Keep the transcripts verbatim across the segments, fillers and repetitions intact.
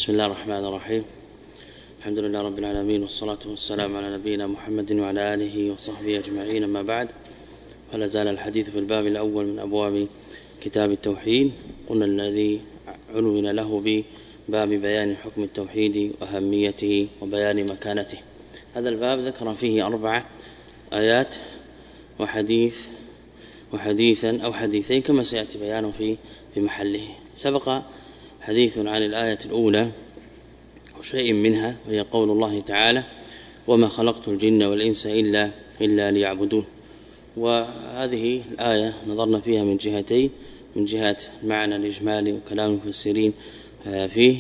بسم الله الرحمن الرحيم. الحمد لله رب العالمين، والصلاة والسلام على نبينا محمد وعلى آله وصحبه أجمعين. أما بعد، فلا زال الحديث في الباب الأول من أبواب كتاب التوحيد. قلنا الذي عنون له بباب بيان حكم التوحيد وأهميته وبيان مكانته. هذا الباب ذكر فيه أربع آيات وحديث وحديثا أو حديثين كما سيأتي بيانه في في محله. سبق حديث عن الآية الأولى وشيء منها، وهي قول الله تعالى: وما خلقت الجن والإنس إلا إلا ليعبدون. وهذه الآية نظرنا فيها من جهتين: من جهة معنى الإجمالي وكلام المفسرين فيه،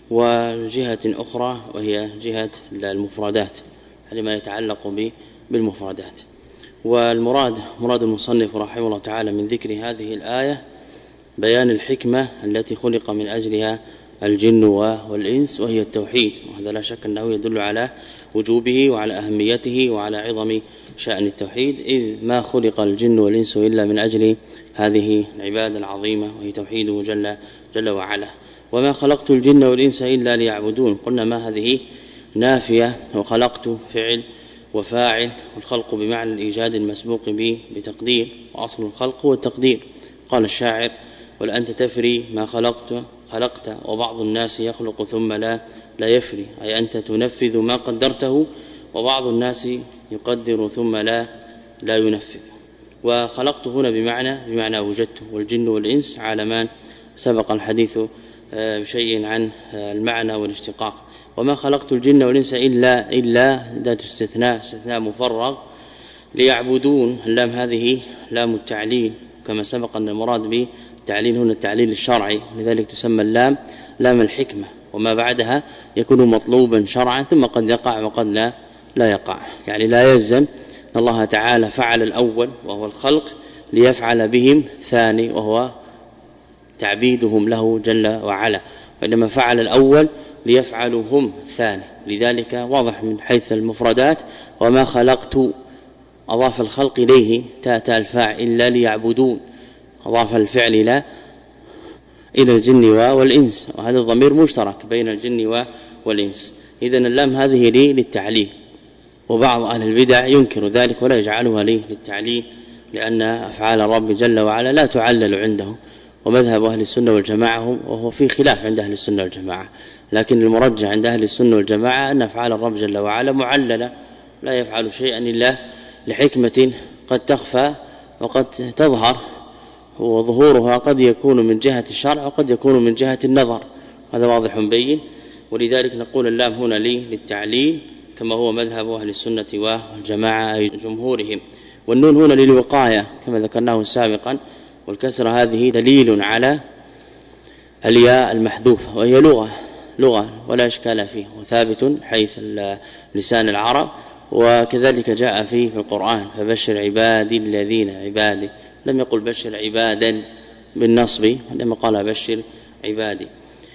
وجهة أخرى وهي جهة المفردات لما يتعلق بالمفردات. والمراد مراد المصنف رحمه الله تعالى من ذكر هذه الآية بيان الحكمة التي خلق من أجلها الجن والإنس، وهي التوحيد. وهذا لا شك أنه يدل على وجوبه وعلى أهميته وعلى عظم شأن التوحيد، إذ ما خلق الجن والإنس إلا من أجل هذه العبادة العظيمة وهي توحيده جل, جل وعلا. وما خلقت الجن والإنس إلا ليعبدون. قلنا ما هذه نافية، وخلقت فعل وفاعل، والخلق بمعنى الإيجاد المسبوق به بتقدير، وأصل الخلق هو التقدير. قال الشاعر: ولأنت تفري ما خلقت خلقت وبعض الناس يخلق ثم لا لا يفري، أي أنت تنفذ ما قدرته وبعض الناس يقدر ثم لا لا ينفذ. وخلقت هنا بمعنى بمعنى وجدته. والجن والإنس عالمان سبق الحديث بشيء عن المعنى والاشتقاق. وما خلقت الجن والإنس إلا إلا ذات استثناء استثناء مفرغ ليعبدون. اللام هذه لام التعليل، كما سبق أن المراد به التعليل هنا التعليل الشرعي، لذلك تسمى اللام لام الحكمة. وما بعدها يكون مطلوبا شرعا، ثم قد يقع وقد لا لا يقع. يعني لا يلزم أن الله تعالى فعل الأول وهو الخلق ليفعل بهم ثاني وهو تعبيدهم له جل وعلا، وإنما فعل الأول ليفعلهم ثاني. لذلك واضح من حيث المفردات: وما خلقت، أضاف الخلق إليه تاء الفاعل إلا ليعبدون، أضاف الفعل إلى إلى الجن والإنس، وهذا الضمير مشترك بين الجن والإنس. إذن اللام هذه لي للتعليل، وبعض أهل البدع ينكر ذلك ولا يجعلها لي للتعليل، لأن أفعال الرب جل وعلا لا تعلل عنده. ومذهب أهل السنة والجماعة وهو في خلاف عند أهل السنة والجماعة، لكن المرجح عند أهل السنة والجماعة أن أفعال الرب جل وعلا معللة، لا يفعل شيئا إلا لحكمة قد تخفى وقد تظهر، وظهورها قد يكون من جهة الشرع وقد يكون من جهة النظر، هذا واضح بين. ولذلك نقول اللام هنا لي للتعليل كما هو مذهب أهل السنة والجماعة أي جمهورهم. والنون هنا للوقاية كما ذكرناه سابقا، والكسرة هذه دليل على الياء المحذوفة، وهي لغة لغة ولا إشكال فيه، وثابت حيث لسان العرب، وكذلك جاء فيه في القرآن: فبشر عبادي الذين عبادي، لم يقل بشر عبادا بالنصب، لما قال بشر عبادي.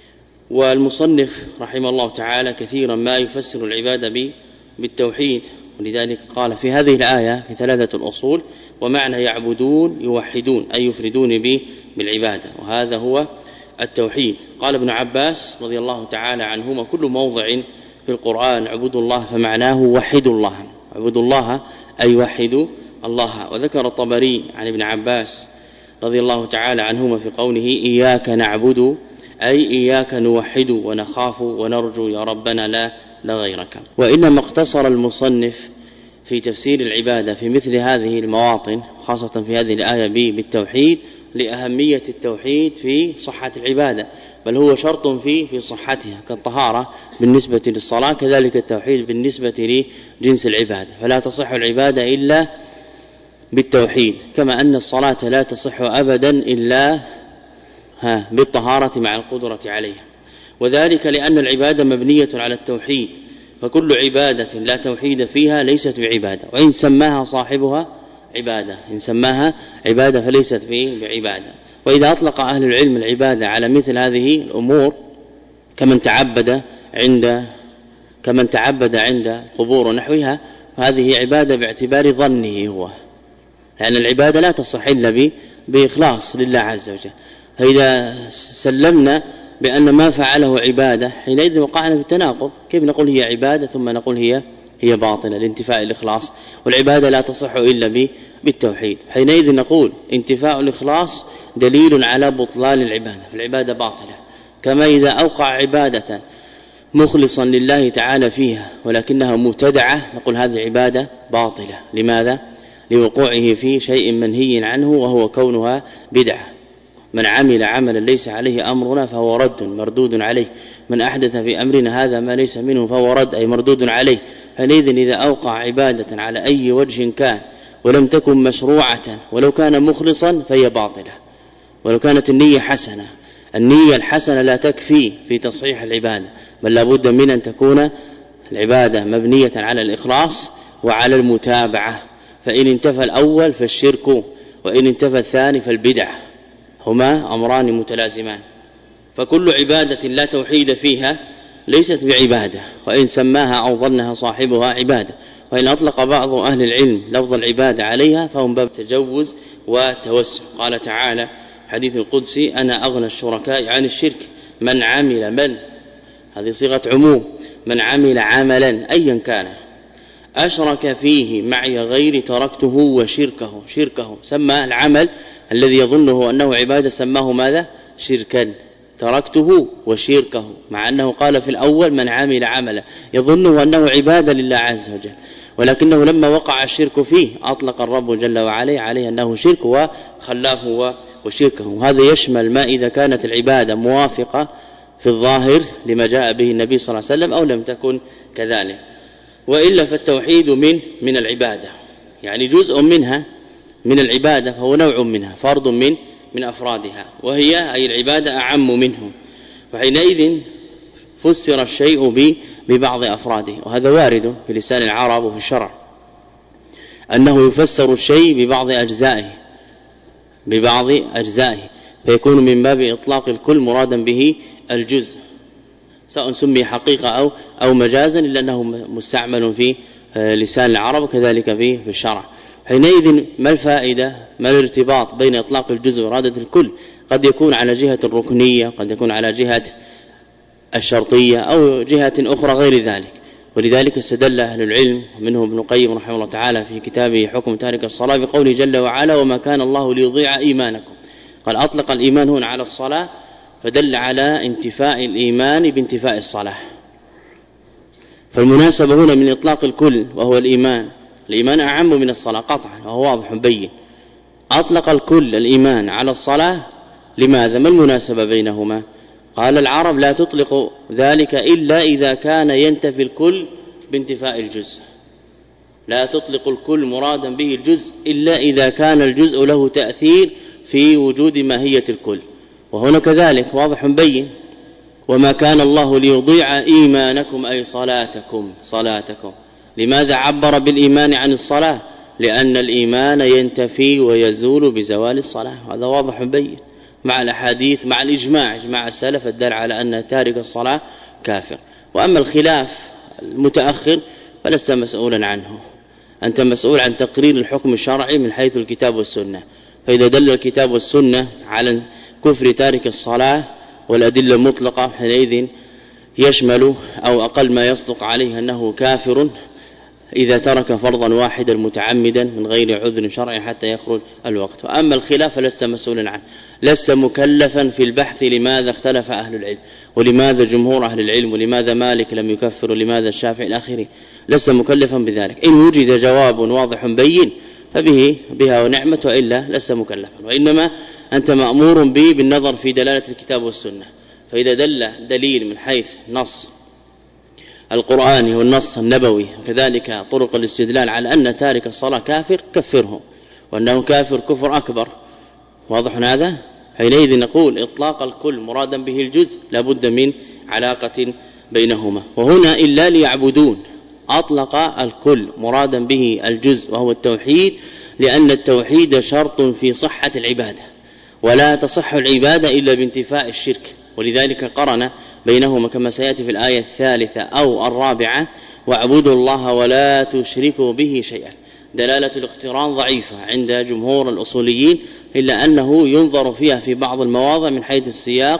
والمصنف رحمه الله تعالى كثيرا ما يفسر العبادة بالتوحيد، ولذلك قال في هذه الآية في ثلاثة الأصول: ومعنى يعبدون يوحدون، أي يفردون به بالعبادة، وهذا هو التوحيد. قال ابن عباس رضي الله تعالى عنهما: كل موضع في القرآن اعبدوا الله فمعناه وحدوا الله، اعبدوا الله أي وحدوا الله. وذكر الطبري عن ابن عباس رضي الله تعالى عنهما في قوله: إياك نعبد أي إياك نوحد ونخاف ونرجو يا ربنا لا لا غيرك. وإنما اقتصر المصنف في تفسير العبادة في مثل هذه المواطن، خاصة في هذه الآية بالتوحيد، لأهمية التوحيد في صحة العبادة، بل هو شرط في في صحتها كالطهارة بالنسبة للصلاة، كذلك التوحيد بالنسبة لجنس العبادة، فلا تصح العبادة إلا بالتوحيد، كما أن الصلاة لا تصح أبدا إلا ها بالطهارة مع القدرة عليها. وذلك لأن العبادة مبنية على التوحيد، فكل عبادة لا توحيد فيها ليست بعبادة، وإن سماها صاحبها عبادة، إن سماها عبادة فليست بعبادة. وإذا أطلق أهل العلم العبادة على مثل هذه الأمور كمن تعبد عند كمن تعبد عند قبور ونحوها، فهذه عبادة باعتبار ظنه هو، لأن العبادة لا تصح إلا بإخلاص لله عز وجل. فإذا سلمنا بأن ما فعله عبادة حينئذ وقعنا في التناقض. كيف نقول هي عبادة ثم نقول هي هي باطلة لانتفاء الإخلاص؟ والعبادة لا تصح إلا بالتوحيد. حينئذ نقول انتفاء الإخلاص دليل على بطلان العبادة، فالعبادة باطلة. كما إذا أوقع عبادة مخلصا لله تعالى فيها ولكنها مبتدعة نقول هذه عبادة باطلة. لماذا؟ لوقوعه في شيء منهي عنه وهو كونها بدعة. من عمل عملا ليس عليه أمرنا فهو رد مردود عليه، من أحدث في أمرنا هذا ما ليس منه فهو رد أي مردود عليه. فلذا إذا أوقع عبادة على أي وجه كان ولم تكن مشروعة ولو كان مخلصا فهي باطلة ولو كانت النية حسنة. النية الحسنة لا تكفي في تصحيح العبادة، بل لابد من أن تكون العبادة مبنية على الإخلاص وعلى المتابعة. فإن انتفى الأول فالشرك، وإن انتفى الثاني فالبدع، هما أمران متلازمان. فكل عبادة لا توحيد فيها ليست بعبادة، وإن سماها أو ظنها صاحبها عبادة. وإن أطلق بعض أهل العلم لفظ العبادة عليها فهم باب تجوز وتوسع. قال تعالى حديث القدسي أنا أغنى الشركاء عن الشرك من عمل من هذه صيغة عموم من عمل عملا أيا كان أشرك فيه معي غير تركته وشركه. شركه سمى العمل الذي يظنه أنه عبادة سماه ماذا؟ شركا. تركته وشركه، مع أنه قال في الأول من عمل عملا يظنه أنه عبادة لله عز وجل، ولكنه لما وقع الشرك فيه أطلق الرب جل وعلا عليه أنه شرك وخلاه وشركه. هذا يشمل ما إذا كانت العبادة موافقة في الظاهر لما جاء به النبي صلى الله عليه وسلم أو لم تكن كذلك. وإلا فالتوحيد من من العبادة، يعني جزء منها من العبادة، فهو نوع منها فرد من من أفرادها، وهي أي العبادة أعم منه. فحينئذ فسر الشيء ببعض أفراده، وهذا وارد في لسان العرب وفي الشرع أنه يفسر الشيء ببعض أجزائه ببعض أجزائه فيكون من باب إطلاق الكل مرادا به الجزء، سواء سمي حقيقة أو أو مجازا، إلا أنه مستعمل في لسان العرب وكذلك في في الشرع. حينئذ ما الفائدة؟ ما الارتباط بين إطلاق الجزء وإرادة الكل؟ قد يكون على جهة الركنية، قد يكون على جهة الشرطية أو جهة أخرى غير ذلك. ولذلك استدل أهل العلم منهم ابن القيم رحمه الله تعالى في كتابه حكم تارك الصلاة بقوله جل وعلا وما كان الله ليضيع إيمانكم. قال أطلق الإيمان هنا على الصلاة فدل على انتفاء الإيمان بانتفاء الصلاة. فالمناسبة هنا من إطلاق الكل وهو الإيمان، الإيمان أعم من الصلاة قطعا وهو واضح بين. أطلق الكل الإيمان على الصلاة لماذا؟ ما المناسبة بينهما؟ قال العرب لا تطلق ذلك إلا إذا كان ينتفي الكل بانتفاء الجزء. لا تطلق الكل مرادا به الجزء إلا إذا كان الجزء له تأثير في وجود ماهية الكل، وهنا كذلك واضح بين. وما كان الله ليضيع إيمانكم أي صلاتكم صلاتكم. لماذا عبر بالإيمان عن الصلاة؟ لأن الإيمان ينتفي ويزول بزوال الصلاة، هذا واضح بين مع الأحاديث مع الإجماع إجماع السلف الدال على أن تارك الصلاة كافر. وأما الخلاف المتأخر فلست مسؤولا عنه، أنت مسؤول عن تقرير الحكم الشرعي من حيث الكتاب والسنة. فإذا دل الكتاب والسنة على كفر تارك الصلاة والأدلة المطلقة حينئذ يشمل أو أقل ما يصدق عليه أنه كافر إذا ترك فرضا واحدا متعمدا من غير عذر شرعي حتى يخرج الوقت. وأما الخلاف فلست مسؤولا عنه، لست مكلفا في البحث لماذا اختلف أهل العلم ولماذا جمهور أهل العلم ولماذا مالك لم يكفر ولماذا الشافعي الآخرين، لست مكلفا بذلك. إن وجد جواب واضح بين فبه بها ونعمة، وإلا لست مكلفا. وإنما أنت مأمور به بالنظر في دلالة الكتاب والسنة. فإذا دل دليل من حيث نص القرآني والنص النبوي وكذلك طرق الاستدلال على أن تارك الصلاة كافر كفره، وأنه كافر كفر أكبر، واضح هذا؟ حينئذ نقول إطلاق الكل مرادا به الجزء لابد من علاقة بينهما. وهنا إلا ليعبدون أطلق الكل مرادا به الجزء وهو التوحيد، لأن التوحيد شرط في صحة العبادة، ولا تصح العبادة إلا بانتفاء الشرك. ولذلك قرن بينهما كما سيأتي في الآية الثالثة أو الرابعة واعبدوا الله ولا تشركوا به شيئا. دلالة الاقتران ضعيفة عند جمهور الأصوليين، إلا أنه ينظر فيها في بعض المواضع من حيث السياق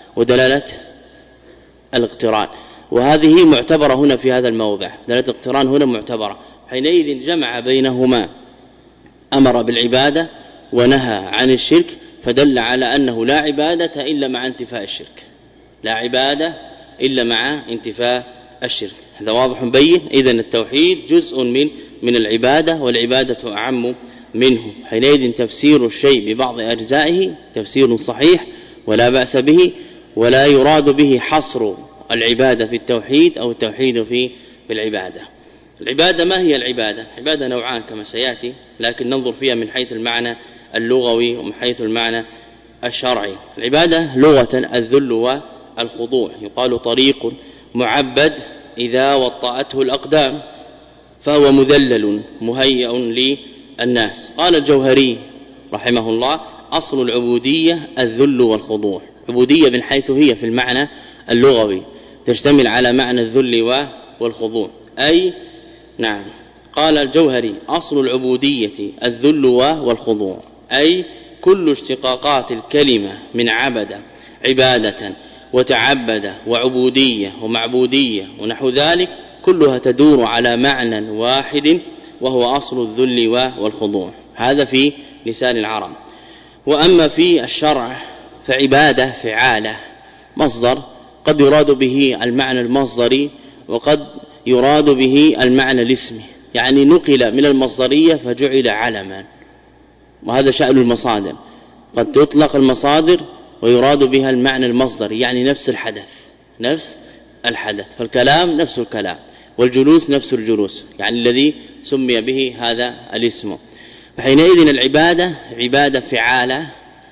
ودلالة الاقتران، وهذه معتبرة هنا في هذا الموضع. دلالة الاقتران هنا معتبرة، حينئذ جمع بينهما، أمر بالعبادة ونهى عن الشرك، فدل على أنه لا عبادة إلا مع انتفاء الشرك، لا عبادة إلا مع انتفاء الشرك. هذا واضح بين. إذن التوحيد جزء من من العبادة، والعبادة أعم منه. حينئذ تفسير الشيء ببعض أجزائه تفسير صحيح ولا بأس به، ولا يراد به حصر العبادة في التوحيد أو التوحيد في في العبادة. العبادة ما هي العبادة؟ العبادة نوعان كما سيأتي، لكن ننظر فيها من حيث المعنى اللغوي ومن حيث المعنى الشرعي. العبادة لغة الذل والخضوع، يقال طريق معبد إذا وطأته الأقدام فهو مذلل مهيئ للناس. قال الجوهري رحمه الله: أصل العبودية الذل والخضوع. عبودية من حيث هي في المعنى اللغوي تشتمل على معنى الذل والخضوع، أي نعم. قال الجوهري: أصل العبودية الذل والخضوع، أي كل اشتقاقات الكلمة من عبد عبادة وتعبد وعبودية ومعبودية ونحو ذلك، كلها تدور على معنى واحد وهو أصل الذل والخضوع. هذا في لسان العرب. وأما في الشرع فعبادة فعالة مصدر، قد يراد به المعنى المصدري وقد يراد به المعنى الاسمي، يعني نقل من المصدرية فجعل علما، وهذا شأن المصادر. قد تطلق المصادر ويراد بها المعنى المصدري، يعني نفس الحدث نفس الحدث، فالكلام نفس الكلام والجلوس نفس الجلوس، يعني الذي سمي به هذا الاسم. فحينئذ العبادة عبادة فعالة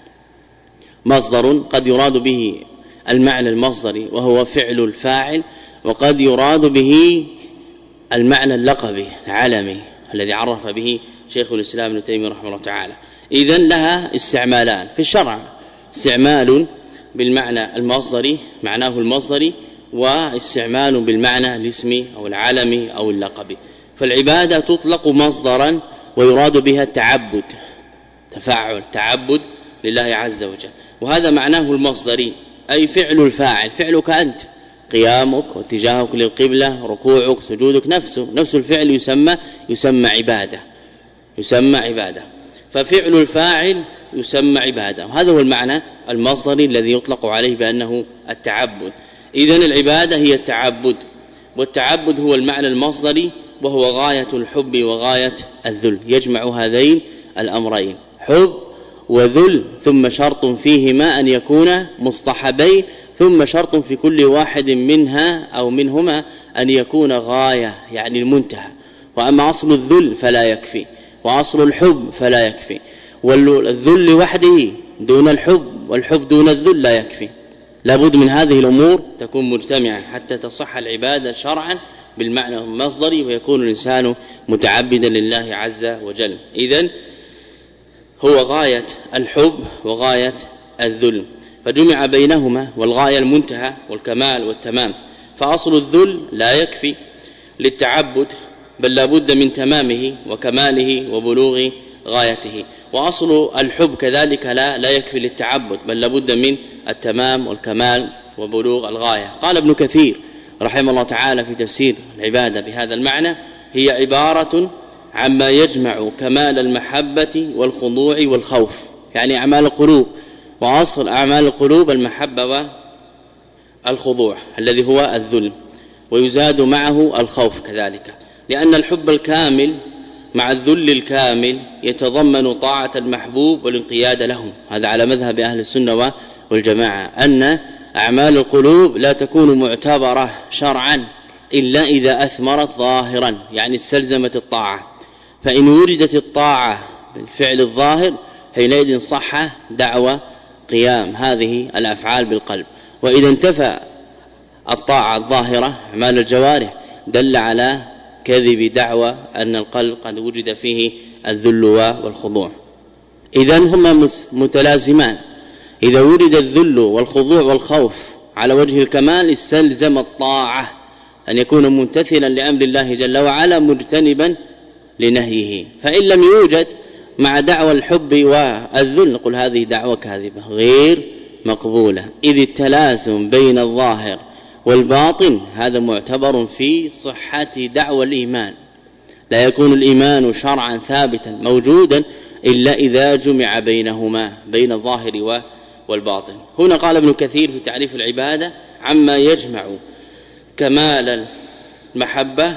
مصدر، قد يراد به المعنى المصدري وهو فعل الفاعل، وقد يراد به المعنى اللقبي العلمي الذي عرف به شيخ الإسلام ابن تيمية رحمه الله تعالى. إذن لها استعمالان في الشرع: استعمال بالمعنى المصدري معناه المصدري، واستعمال بالمعنى الاسمي أو العلمي أو اللقبي. فالعبادة تطلق مصدرا ويراد بها التعبد، تفاعل تعبد لله عز وجل، وهذا معناه المصدري، أي فعل الفاعل، فعلك أنت، قيامك واتجاهك للقبلة، ركوعك سجودك، نفسه نفس الفعل يسمى يسمى عبادة يسمى عبادة ففعل الفاعل يسمى عبادة. وهذا هو المعنى المصدري الذي يطلق عليه بأنه التعبد. إذن العبادة هي التعبد، والتعبد هو المعنى المصدري وهو غاية الحب وغاية الذل، يجمع هذين الأمرين حب وذل، ثم شرط فيهما أن يكون مصطحبين، ثم شرط في كل واحد منها أو منهما أن يكون غاية يعني المنتهى. وأما أصل الذل فلا يكفي، وأصل الحب فلا يكفي، والذل وحده دون الحب والحب دون الذل لا يكفي. لابد من هذه الأمور تكون مجتمعة حتى تصح العبادة شرعا بالمعنى المصدري، ويكون الإنسان متعبدا لله عز وجل. إذن هو غاية الحب وغاية الذل، فجمع بينهما، والغاية المنتهى والكمال والتمام. فأصل الذل لا يكفي للتعبد، بل لابد من تمامه وكماله وبلوغ غايته. وأصل الحب كذلك لا لا يكفي للتعبد، بل لابد من التمام والكمال وبلوغ الغاية. قال ابن كثير رحمه الله تعالى في تفسير العبادة بهذا المعنى: هي عبارة عما يجمع كمال المحبة والخضوع والخوف، يعني أعمال القلوب. وأصل أعمال القلوب المحبة والخضوع الذي هو الذل، ويزاد معه الخوف كذلك، لأن الحب الكامل مع الذل الكامل يتضمن طاعة المحبوب والانقياد له. هذا على مذهب أهل السنة والجماعة، أن أعمال القلوب لا تكون معتبرة شرعا إلا إذا أثمرت ظاهرا، يعني استلزمت الطاعة. فإن وجدت الطاعة بالفعل الظاهر حينئذ صح دعوى قيام هذه الأفعال بالقلب. وإذا انتفى الطاعة الظاهرة أعمال الجوارح دل على كذب دعوى أن القلب قد وجد فيه الذل والخضوع. إذن هما متلازمان. إذا وجد الذل والخضوع والخوف على وجه الكمال استلزم الطاعة أن يكون ممتثلا لأمر الله جل وعلا مجتنبا لنهيه. فإن لم يوجد مع دعوى الحب والذل نقول هذه دعوة كاذبة غير مقبولة، إذ التلازم بين الظاهر والباطن هذا معتبر في صحة دعوى الإيمان. لا يكون الإيمان شرعا ثابتا موجودا إلا إذا جمع بينهما، بين الظاهر والباطن. هنا قال ابن كثير في تعريف العبادة عما يجمع كمال المحبة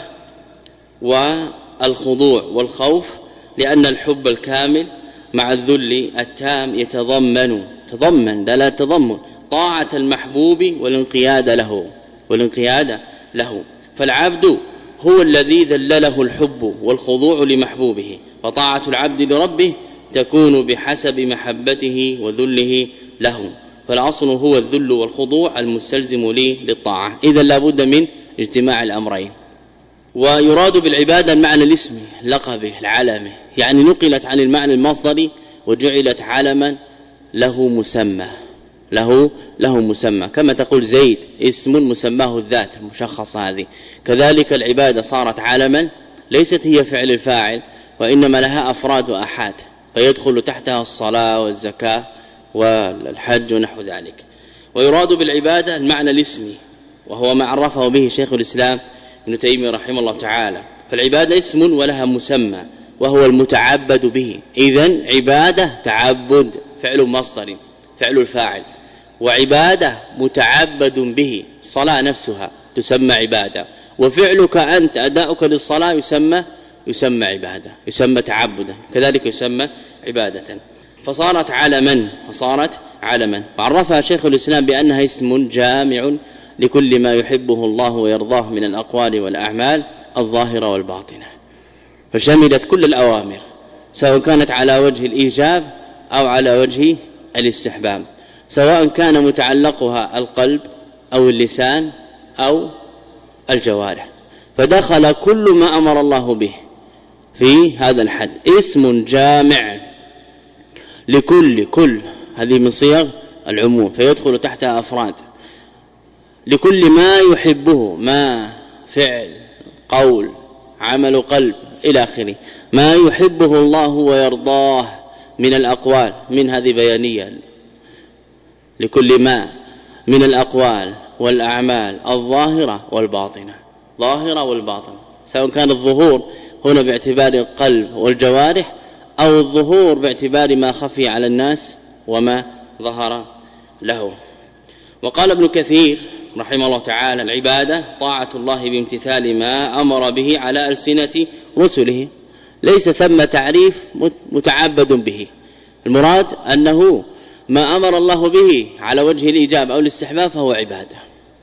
والخضوع والخوف، لأن الحب الكامل مع الذل التام يتضمن تضمن لا تضمن طاعة المحبوب والانقياد له والانقياد له فالعبد هو الذي ذلله الحب والخضوع لمحبوبه، فطاعة العبد لربه تكون بحسب محبته وذله له، فالأصل هو الذل والخضوع المستلزم لي للطاعة. إذا لا بد من اجتماع الأمرين. ويراد بالعبادة المعنى الاسمي لقبه العلمي، يعني نقلت عن المعنى المصدري وجعلت علما له مسمى له له مسمى، كما تقول زيد اسم مسماه الذات المشخص هذه. كذلك العبادة صارت علما ليست هي فعل الفاعل، وإنما لها أفراد وأحاد، فيدخل تحتها الصلاة والزكاة والحج ونحو ذلك. ويراد بالعبادة المعنى الاسمي، وهو ما عرفه به شيخ الإسلام ابن تيمية رحمه الله تعالى. فالعبادة اسم ولها مسمى وهو المتعبد به. إذن عبادة تعبد فعل مصدر فعل الفاعل، وعبادة متعبد به الصلاة نفسها تسمى عبادة، وفعلك أنت أداؤك للصلاة يسمى يسمى عبادة يسمى تعبدا، كذلك يسمى عبادة. فصارت علما فصارت علما وعرفها شيخ الإسلام بأنها اسم جامع لكل ما يحبه الله ويرضاه من الأقوال والأعمال الظاهرة والباطنة، فشملت كل الأوامر سواء كانت على وجه الإيجاب أو على وجه الاستحباب، سواء كان متعلقها القلب أو اللسان أو الجوارح، فدخل كل ما أمر الله به في هذا الحد. اسم جامع لكل كل هذه من صيغ العموم، فيدخل تحتها أفراد لكل ما يحبه، ما فعل قول عمل قلب إلى آخره، ما يحبه الله ويرضاه من الأقوال، من هذه بيانية لكل ما من الأقوال والأعمال الظاهرة والباطنة، ظاهرة والباطنة، سواء كان الظهور هنا باعتبار القلب والجوارح أو الظهور باعتبار ما خفي على الناس وما ظهر له. وقال ابن كثير رحمه الله تعالى العبادة طاعة الله بامتثال ما أمر به على ألسنة رسله، ليس ثم تعريف متعبد به، المراد أنه ما أمر الله به على وجه الإيجاب أو الاستحباب فهو عبادة،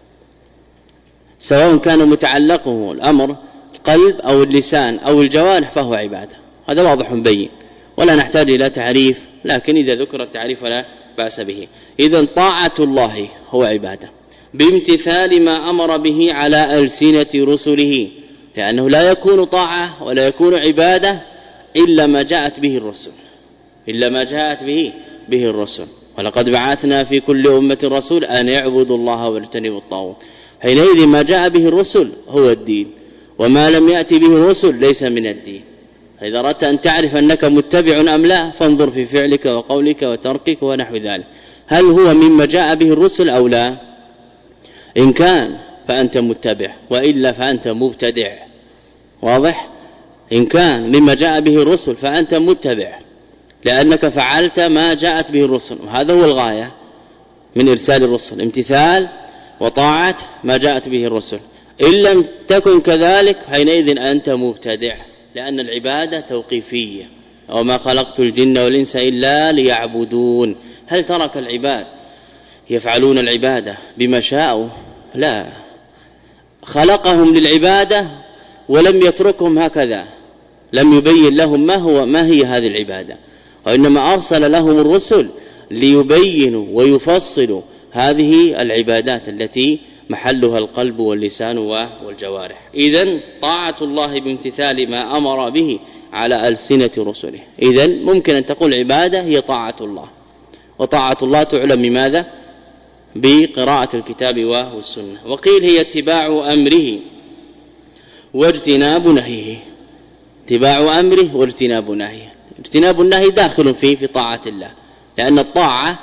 سواء كان متعلقه الأمر القلب أو اللسان أو الجوارح فهو عبادة. هذا واضح بين ولا نحتاج إلى تعريف، لكن إذا ذكر التعريف لا بأس به. إذن طاعة الله هو عبادة بامتثال ما أمر به على ألسنة رسله، لأنه لا يكون طاعة ولا يكون عبادة إلا ما جاءت به الرسل إلا ما جاءت به به الرسل ولقد بعثنا في كل أمة رسول أن يعبدوا الله واجتنبوا الطاغوت. حينئذ ما جاء به الرسل هو الدين، وما لم يأتي به الرسل ليس من الدين. إذا أردت أن تعرف أنك متبع أم لا فانظر في فعلك وقولك وتركك ونحو ذلك، هل هو مما جاء به الرسل أو لا؟ إن كان فأنت متبع، وإلا فأنت مبتدع. واضح؟ إن كان مما جاء به الرسل فأنت متبع لأنك فعلت ما جاءت به الرسل، وهذا هو الغاية من إرسال الرسل، امتثال وطاعة ما جاءت به الرسل. إن لم تكن كذلك حينئذ أنت مبتدع، لأن العبادة توقيفية، وما خلقت الجن والإنس إلا ليعبدون. هل ترك العباد يفعلون العبادة بما شاءوا؟ لا، خلقهم للعبادة ولم يتركهم هكذا، لم يبين لهم ما هو ما هي هذه العبادة، وإنما أرسل لهم الرسل ليبينوا ويفصلوا هذه العبادات التي محلها القلب واللسان والجوارح. إذن طاعة الله بامتثال ما أمر به على ألسنة رسله. إذن ممكن أن تقول عبادة هي طاعة الله، وطاعة الله تعلم بماذا؟ بقراءة الكتاب والسنة. وقيل هي اتباع أمره واجتناب نهيه، اتباع أمره واجتناب نهيه. اجتناب النهي داخل فيه في طاعة الله، لأن الطاعة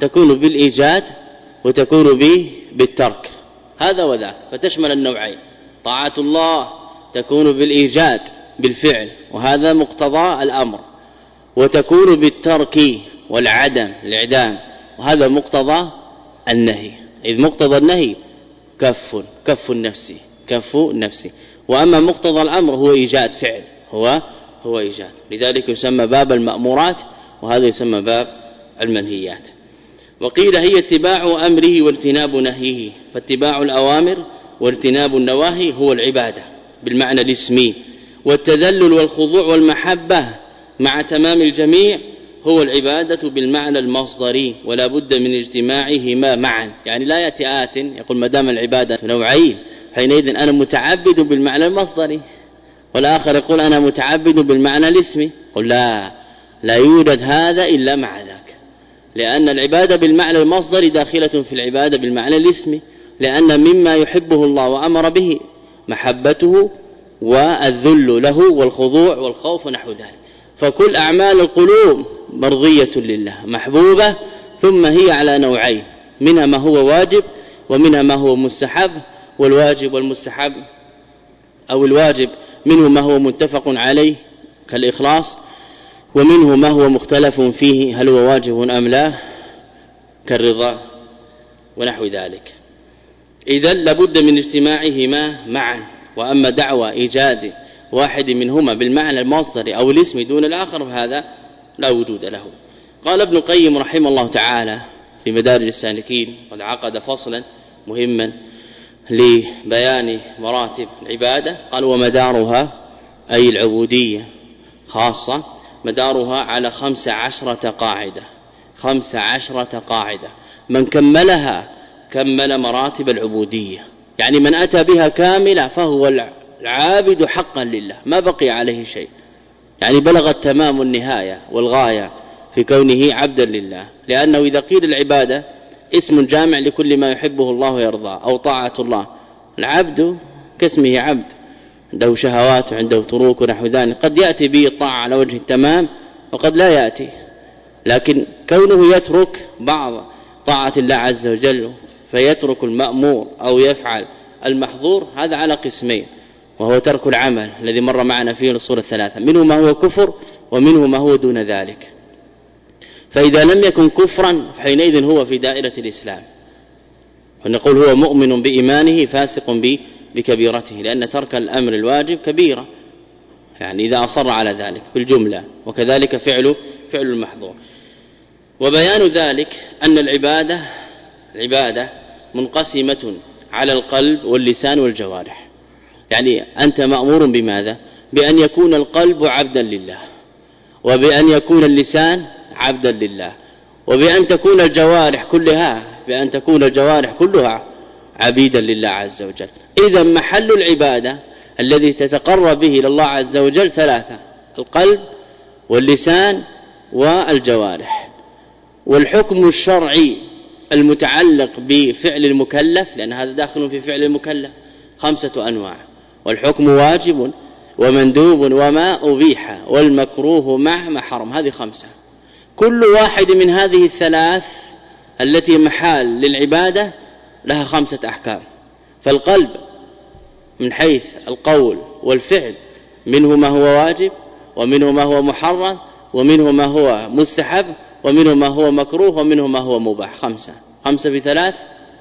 تكون بالإيجاد وتكون به بالترك، هذا وذاك، فتشمل النوعين. طاعة الله تكون بالإيجاد بالفعل وهذا مقتضى الأمر، وتكون بالترك والعدم الإعدام وهذا مقتضى النهي، إذ مقتضى النهي كف كف النفس كف النفس، وأما مقتضى الأمر هو إيجاد فعل، هو هو إيجاد. لذلك يسمى باب المأمورات وهذا يسمى باب المنهيات. وقيل هي اتباع أمره واجتناب نهيه، فاتباع الأوامر واجتناب النواهي هو العبادة بالمعنى الاسمي، والتذلل والخضوع والمحبة مع تمام الجميع هو العبادة بالمعنى المصدري، ولا بد من اجتماعهما معا. يعني لا يأتي آت يقول ما دام العبادة نوعين حينئذ أنا متعبد بالمعنى المصدري، والآخر يقول أنا متعبد بالمعنى الاسمي. قل لا لا يوجد هذا إلا مع ذاك، لأن العبادة بالمعنى المصدري داخلة في العبادة بالمعنى الاسمي، لأن مما يحبه الله وأمر به محبته والذل له والخضوع والخوف ونحو ذلك. فكل أعمال القلوب مرضية لله محبوبة، ثم هي على نوعين، منها ما هو واجب ومنها ما هو مستحب، والواجب والمستحب أو الواجب منه ما هو متفق عليه كالإخلاص، ومنه ما هو مختلف فيه هل هو واجب أم لا كالرضا ونحو ذلك. إذن لابد من اجتماعهما معا. وأما دعوى إيجاد واحد منهما بالمعنى المصدري أو الاسم دون الآخر فهذا لا وجود له. قال ابن القيم رحمه الله تعالى في مدارج السالكين، قد عقد فصلا مهما لبيان مراتب العبادة، قال ومدارها أي العبودية خاصة مدارها على خمس عشرة قاعدة، خمس عشرة قاعدة من كملها كمل مراتب العبودية، يعني من أتى بها كاملة فهو العابد حقا لله ما بقي عليه شيء، يعني بلغ التمام النهاية والغاية في كونه عبدا لله. لأنه إذا قيل العبادة اسم جامع لكل ما يحبه الله ويرضاه أو طاعة الله، العبد كاسمه عبد، عنده شهوات وعنده تروك ونحو ذلك، قد يأتي به الطاعة على وجه التمام وقد لا يأتي، لكن كونه يترك بعض طاعة الله عز وجل فيترك المأمور أو يفعل المحظور هذا على قسمين، وهو ترك العمل الذي مر معنا فيه الصورة الثلاثة، منه ما هو كفر ومنه ما هو دون ذلك. فإذا لم يكن كفرا فحينئذ هو في دائرة الإسلام، ونقول هو مؤمن بإيمانه فاسق بكبيرته، لأن ترك الأمر الواجب كبيرة، يعني إذا أصر على ذلك بالجملة، وكذلك فعل فعل المحظور. وبيان ذلك أن العبادة العبادة منقسمة على القلب واللسان والجوارح. يعني أنت مأمور بماذا؟ بأن يكون القلب عبدا لله، وبأن يكون اللسان عبدا لله، وبأن تكون الجوارح كلها بأن تكون الجوارح كلها عبيدا لله عز وجل. إذا محل العبادة الذي تتقرب به إلى الله عز وجل ثلاثة: القلب واللسان والجوارح. والحكم الشرعي المتعلق بفعل المكلف، لأن هذا داخل في فعل المكلف، خمسة أنواع: والحكم واجب ومندوب وما أبيح والمكروه مع ما حرم، هذه خمسة. كل واحد من هذه الثلاث التي محال للعبادة لها خمسة أحكام. فالقلب من حيث القول والفعل منه ما هو واجب ومنه ما هو محرم ومنه ما هو مستحب ومنه ما هو مكروه ومنه ما هو مباح. خمسة خمسة في ثلاث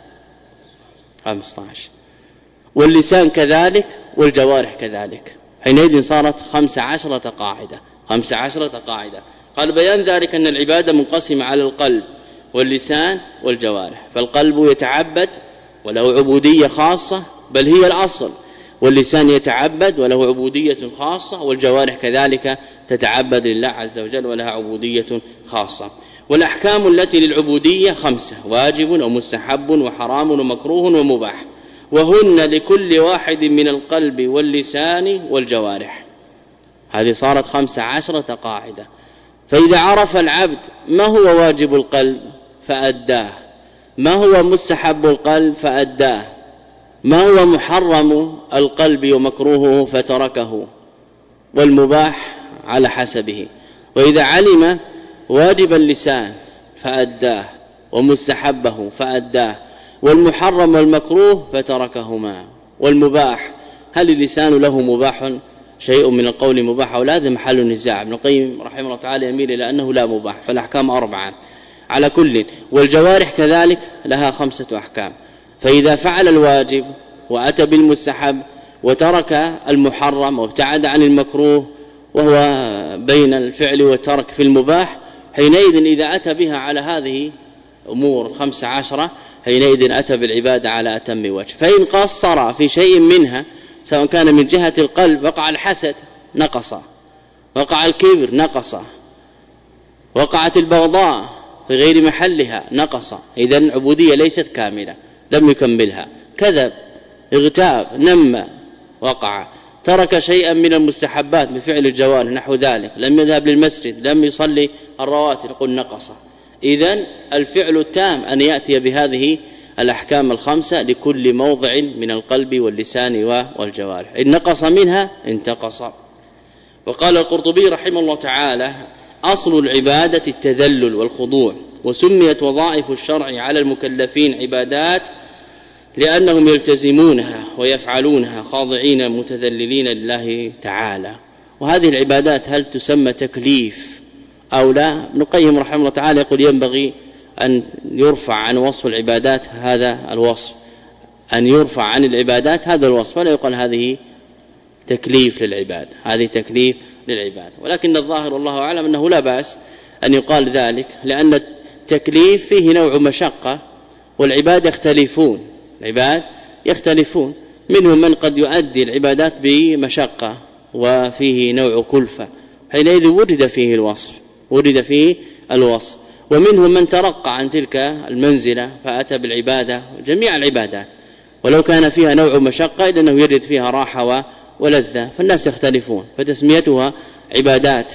خمسة عشر. واللسان كذلك والجوارح كذلك، حينئذ صارت خمس عشرة قاعدة خمس عشرة قاعدة. قال بيان ذلك أن العبادة منقسمة على القلب واللسان والجوارح. فالقلب يتعبد وله عبودية خاصة بل هي الأصل، واللسان يتعبد وله عبودية خاصة، والجوارح كذلك تتعبد لله عز وجل ولها عبودية خاصة. والأحكام التي للعبودية خمسة: واجب ومستحب وحرام ومكروه ومباح، وهن لكل واحد من القلب واللسان والجوارح. هذه صارت خمس عشرة قاعدة. فإذا عرف العبد ما هو واجب القلب فأداه، ما هو مستحب القلب فأداه، ما هو محرم القلب ومكروهه فتركه، والمباح على حسبه. وإذا علم واجب اللسان فأداه، ومستحبه فأداه والمحرم والمكروه فتركهما. والمباح هل اللسان له مباح شيء من القول مباح أو لا؟ هذا محل النزاع. ابن القيم رحمه الله تعالى يميل إلى أنه لا مباح، فالأحكام أربعة على كل. والجوارح كذلك لها خمسة أحكام، فإذا فعل الواجب وأتى بالمستحب وترك المحرم وابتعد عن المكروه وهو بين الفعل والترك في المباح، حينئذ إذا أتى بها على هذه أمور خمسة عشرة حينئذ أتى بالعبادة على أتم وجه. فإن قصر في شيء منها سواء كان من جهة القلب وقع الحسد نقص، وقع الكبر نقص، وقعت البغضاء في غير محلها نقص، إذن عبودية ليست كاملة لم يكملها. كذب، اغتاب، نم، وقع، ترك شيئا من المستحبات بفعل الجوارح نحو ذلك، لم يذهب للمسجد، لم يصلي الرواتب، نقول نقص. إذن الفعل التام أن يأتي بهذه الأحكام الخمسة لكل موضع من القلب واللسان والجوارح، إن نقص منها انتقص. وقال القرطبي رحمه الله تعالى: أصل العبادة التذلل والخضوع، وسميت وظائف الشرع على المكلفين عبادات لأنهم يلتزمونها ويفعلونها خاضعين متذللين لله تعالى. وهذه العبادات هل تسمى تكليف أو لا؟ ابن القيم رحمه الله تعالى يقول ينبغي أن يرفع عن وصف العبادات هذا الوصف، أن يرفع عن العبادات هذا الوصف، ولا يقال هذه تكليف للعباد، هذه تكليف للعباد. ولكن الظاهر والله أعلم أنه لا بأس أن يقال ذلك، لأن التكليف فيه نوع مشقة والعباد يختلفون، العباد يختلفون، منهم من قد يؤدي العبادات بمشقة وفيه نوع كلفة، حينئذ وجد فيه الوصف وجد فيه الوصف ومنهم من ترقى عن تلك المنزلة فأتى بالعبادة جميع العبادات ولو كان فيها نوع مشقة إلا أنه يجد فيها راحة ولذة، فالناس يختلفون، فتسميتها عبادات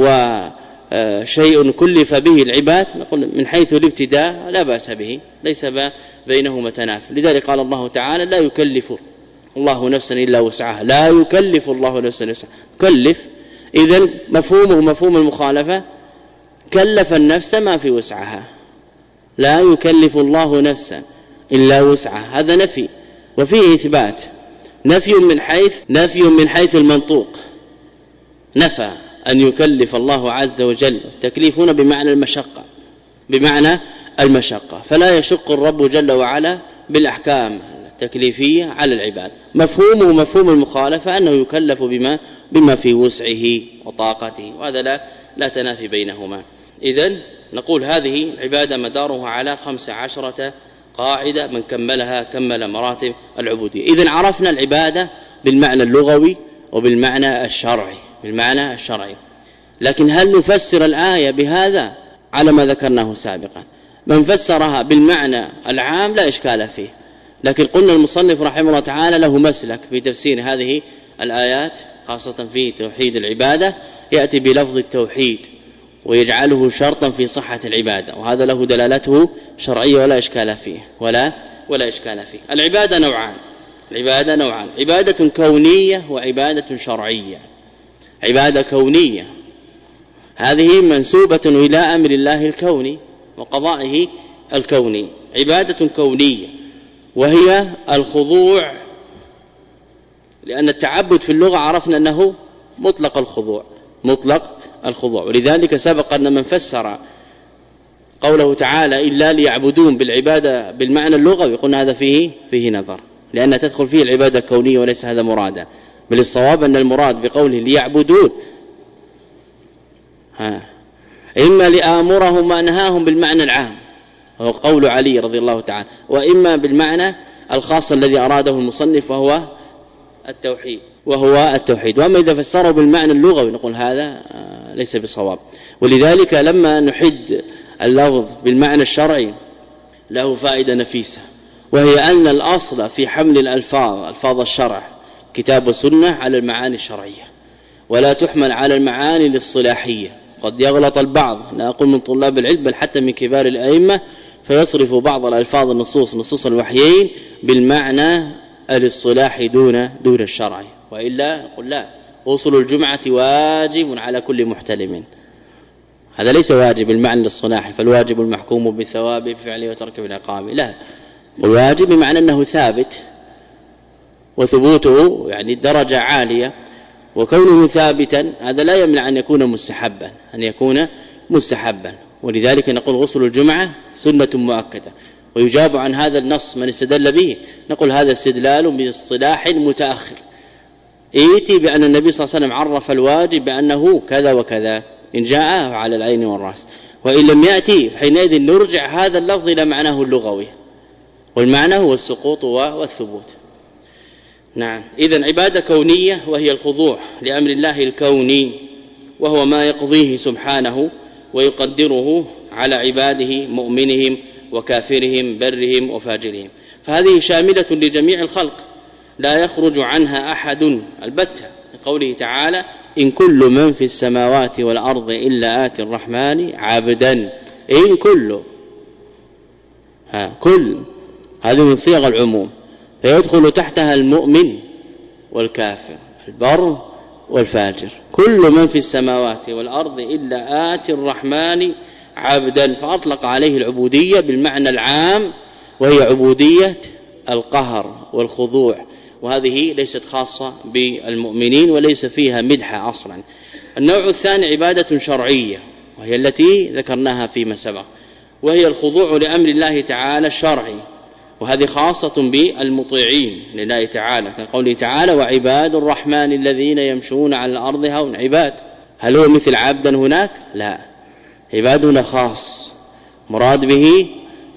وشيء كلف به العباد نقول من حيث الابتداء لا بأس به، ليس بينهما تنافي. لذلك قال الله تعالى: لا يكلف الله نفسا إلا وسعها، لا يكلف الله نفسا إلا وسعها، كلف. إذن مفهومه مفهوم المخالفة، كلف النفس ما في وسعها، لا يكلف الله نفسا إلا وسعها، هذا نفي وفيه إثبات، نفي من حيث نفي من حيث المنطوق، نفى أن يكلف الله عز وجل، التكليف هنا بمعنى المشقة، بمعنى المشقة، فلا يشق الرب جل وعلا بالأحكام التكليفية على العباد. مفهومه مفهوم المخالفة أنه يكلف بما بما في وسعه وطاقته، وهذا لا لا تنافي بينهما. إذن نقول هذه العبادة مدارها على خمس عشرة قاعدة، من كملها كمل مراتب العبودية. إذن عرفنا العبادة بالمعنى اللغوي وبالمعنى الشرعي، بالمعنى الشرعي. لكن هل نفسر الآية بهذا؟ على ما ذكرناه سابقا، من فسرها بالمعنى العام لا إشكال فيه، لكن قلنا المصنف رحمه الله تعالى له مسلك في تفسير هذه الآيات، خاصة في توحيد العبادة، يأتي بلفظ التوحيد ويجعله شرطا في صحة العبادة، وهذا له دلالته شرعية ولا إشكال فيه ولا ولا إشكال فيه. العبادة نوعان، العبادة نوعان، عبادة كونية وعبادة شرعية. عبادة كونية هذه منسوبة إلى أمر الله الكوني وقضائه الكوني، عبادة كونية وهي الخضوع، لأن التعبد في اللغة عرفنا أنه مطلق الخضوع، مطلق الخضوع، ولذلك سبق أن من فسر قوله تعالى إلا ليعبدون بالعبادة بالمعنى اللغوي قلنا هذا فيه فيه نظر، لأن تدخل فيه العبادة الكونية وليس هذا مرادا، بل الصواب أن المراد بقوله ليعبدون ها إما لآمرهم وأنهاهم بالمعنى العام وهو قول علي رضي الله تعالى، وإما بالمعنى الخاص الذي أراده المصنف وهو التوحيد وهو التوحيد. وأما إذا فسره بالمعنى اللغوي نقول هذا ليس بصواب. ولذلك لما نحد اللفظ بالمعنى الشرعي له فائدة نفيسة، وهي أن الأصل في حمل الألفاظ ألفاظ الشرع كتاب وسنة على المعاني الشرعية، ولا تحمل على المعاني الاصطلاحية. قد يغلط البعض، لا أقول من طلاب العلم بل حتى من كبار الأئمة، فيصرف بعض الألفاظ النصوص نصوص الوحيين بالمعنى الاصطلاحي دون دون الشرعي، وإلا نقول لا، وصول الجمعة واجب على كل محتلم، هذا ليس واجب المعنى الصلاحي، فالواجب المحكوم بالثواب بفعله وترك بالعقاب، لا، والواجب بمعنى أنه ثابت وثبوته يعني درجة عالية، وكونه ثابتا هذا لا يمنع أن يكون مستحبا أن يكون مستحبا ولذلك نقول غسل الجمعة سنة مؤكدة. ويجاب عن هذا النص من استدل به، نقول هذا استدلال باصطلاح متأخر، ائتي بأن النبي صلى الله عليه وسلم عرف الواجب بأنه كذا وكذا إن جاء على العين والرأس، وإن لم يأتي حينئذ نرجع هذا اللفظ إلى معناه اللغوي، والمعنى هو السقوط والثبوت. نعم، إذن عبادة كونية وهي الخضوع لأمر الله الكوني، وهو ما يقضيه سبحانه ويقدره على عباده مؤمنهم وكافرهم برهم وفاجرهم، فهذه شاملة لجميع الخلق لا يخرج عنها أحد البتة، قوله تعالى إن كل من في السماوات والأرض إلا آتي الرحمن عبدا، إن كل ها كل هذه من صيغ العموم، فيدخل تحتها المؤمن والكافر البر والفاجر، كل من في السماوات والأرض إلا آتي الرحمن عبدا، فأطلق عليه العبودية بالمعنى العام وهي عبودية القهر والخضوع، وهذه ليست خاصة بالمؤمنين وليس فيها مدحة أصلا. النوع الثاني عبادة شرعية وهي التي ذكرناها فيما سبق، وهي الخضوع لأمر الله تعالى الشرعي، وهذه خاصة بالمطيعين لله تعالى، كقوله تعالى وعباد الرحمن الذين يمشون على الأرض هون. عباد هل هو مثل عبدا هناك؟ لا، عباد هنا خاص مراد به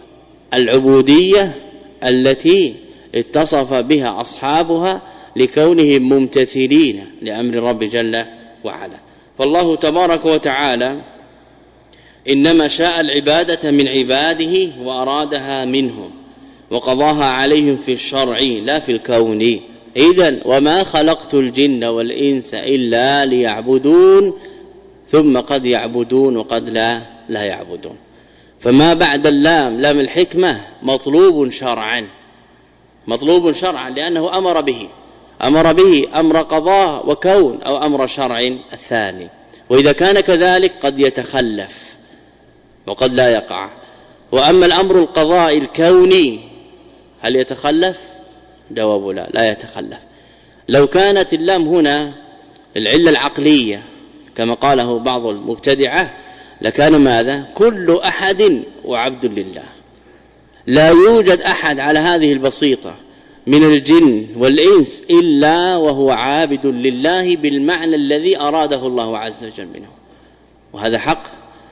العبودية التي اتصف بها أصحابها لكونهم ممتثلين لأمر رب جل وعلا. فالله تبارك وتعالى إنما شاء العبادة من عباده وأرادها منهم وقضاها عليهم في الشرع لا في الكون. إذن وما خلقت الجن والإنس إلا ليعبدون، ثم قد يعبدون وقد لا لا يعبدون، فما بعد اللام لام الحكمة مطلوب شرعا، مطلوب شرعا لأنه أمر به أمر به أمر قضاء وكون أو أمر شرع الثاني، وإذا كان كذلك قد يتخلف وقد لا يقع. وأما الأمر القضاء الكوني هل يتخلف؟ جواب لا لا يتخلف. لو كانت اللام هنا العلة العقلية كما قاله بعض المبتدعة لكان ماذا؟ كل أحد وعبد لله، لا يوجد أحد على هذه البسيطة من الجن والإنس إلا وهو عابد لله بالمعنى الذي أراده الله عز وجل منه، وهذا حق.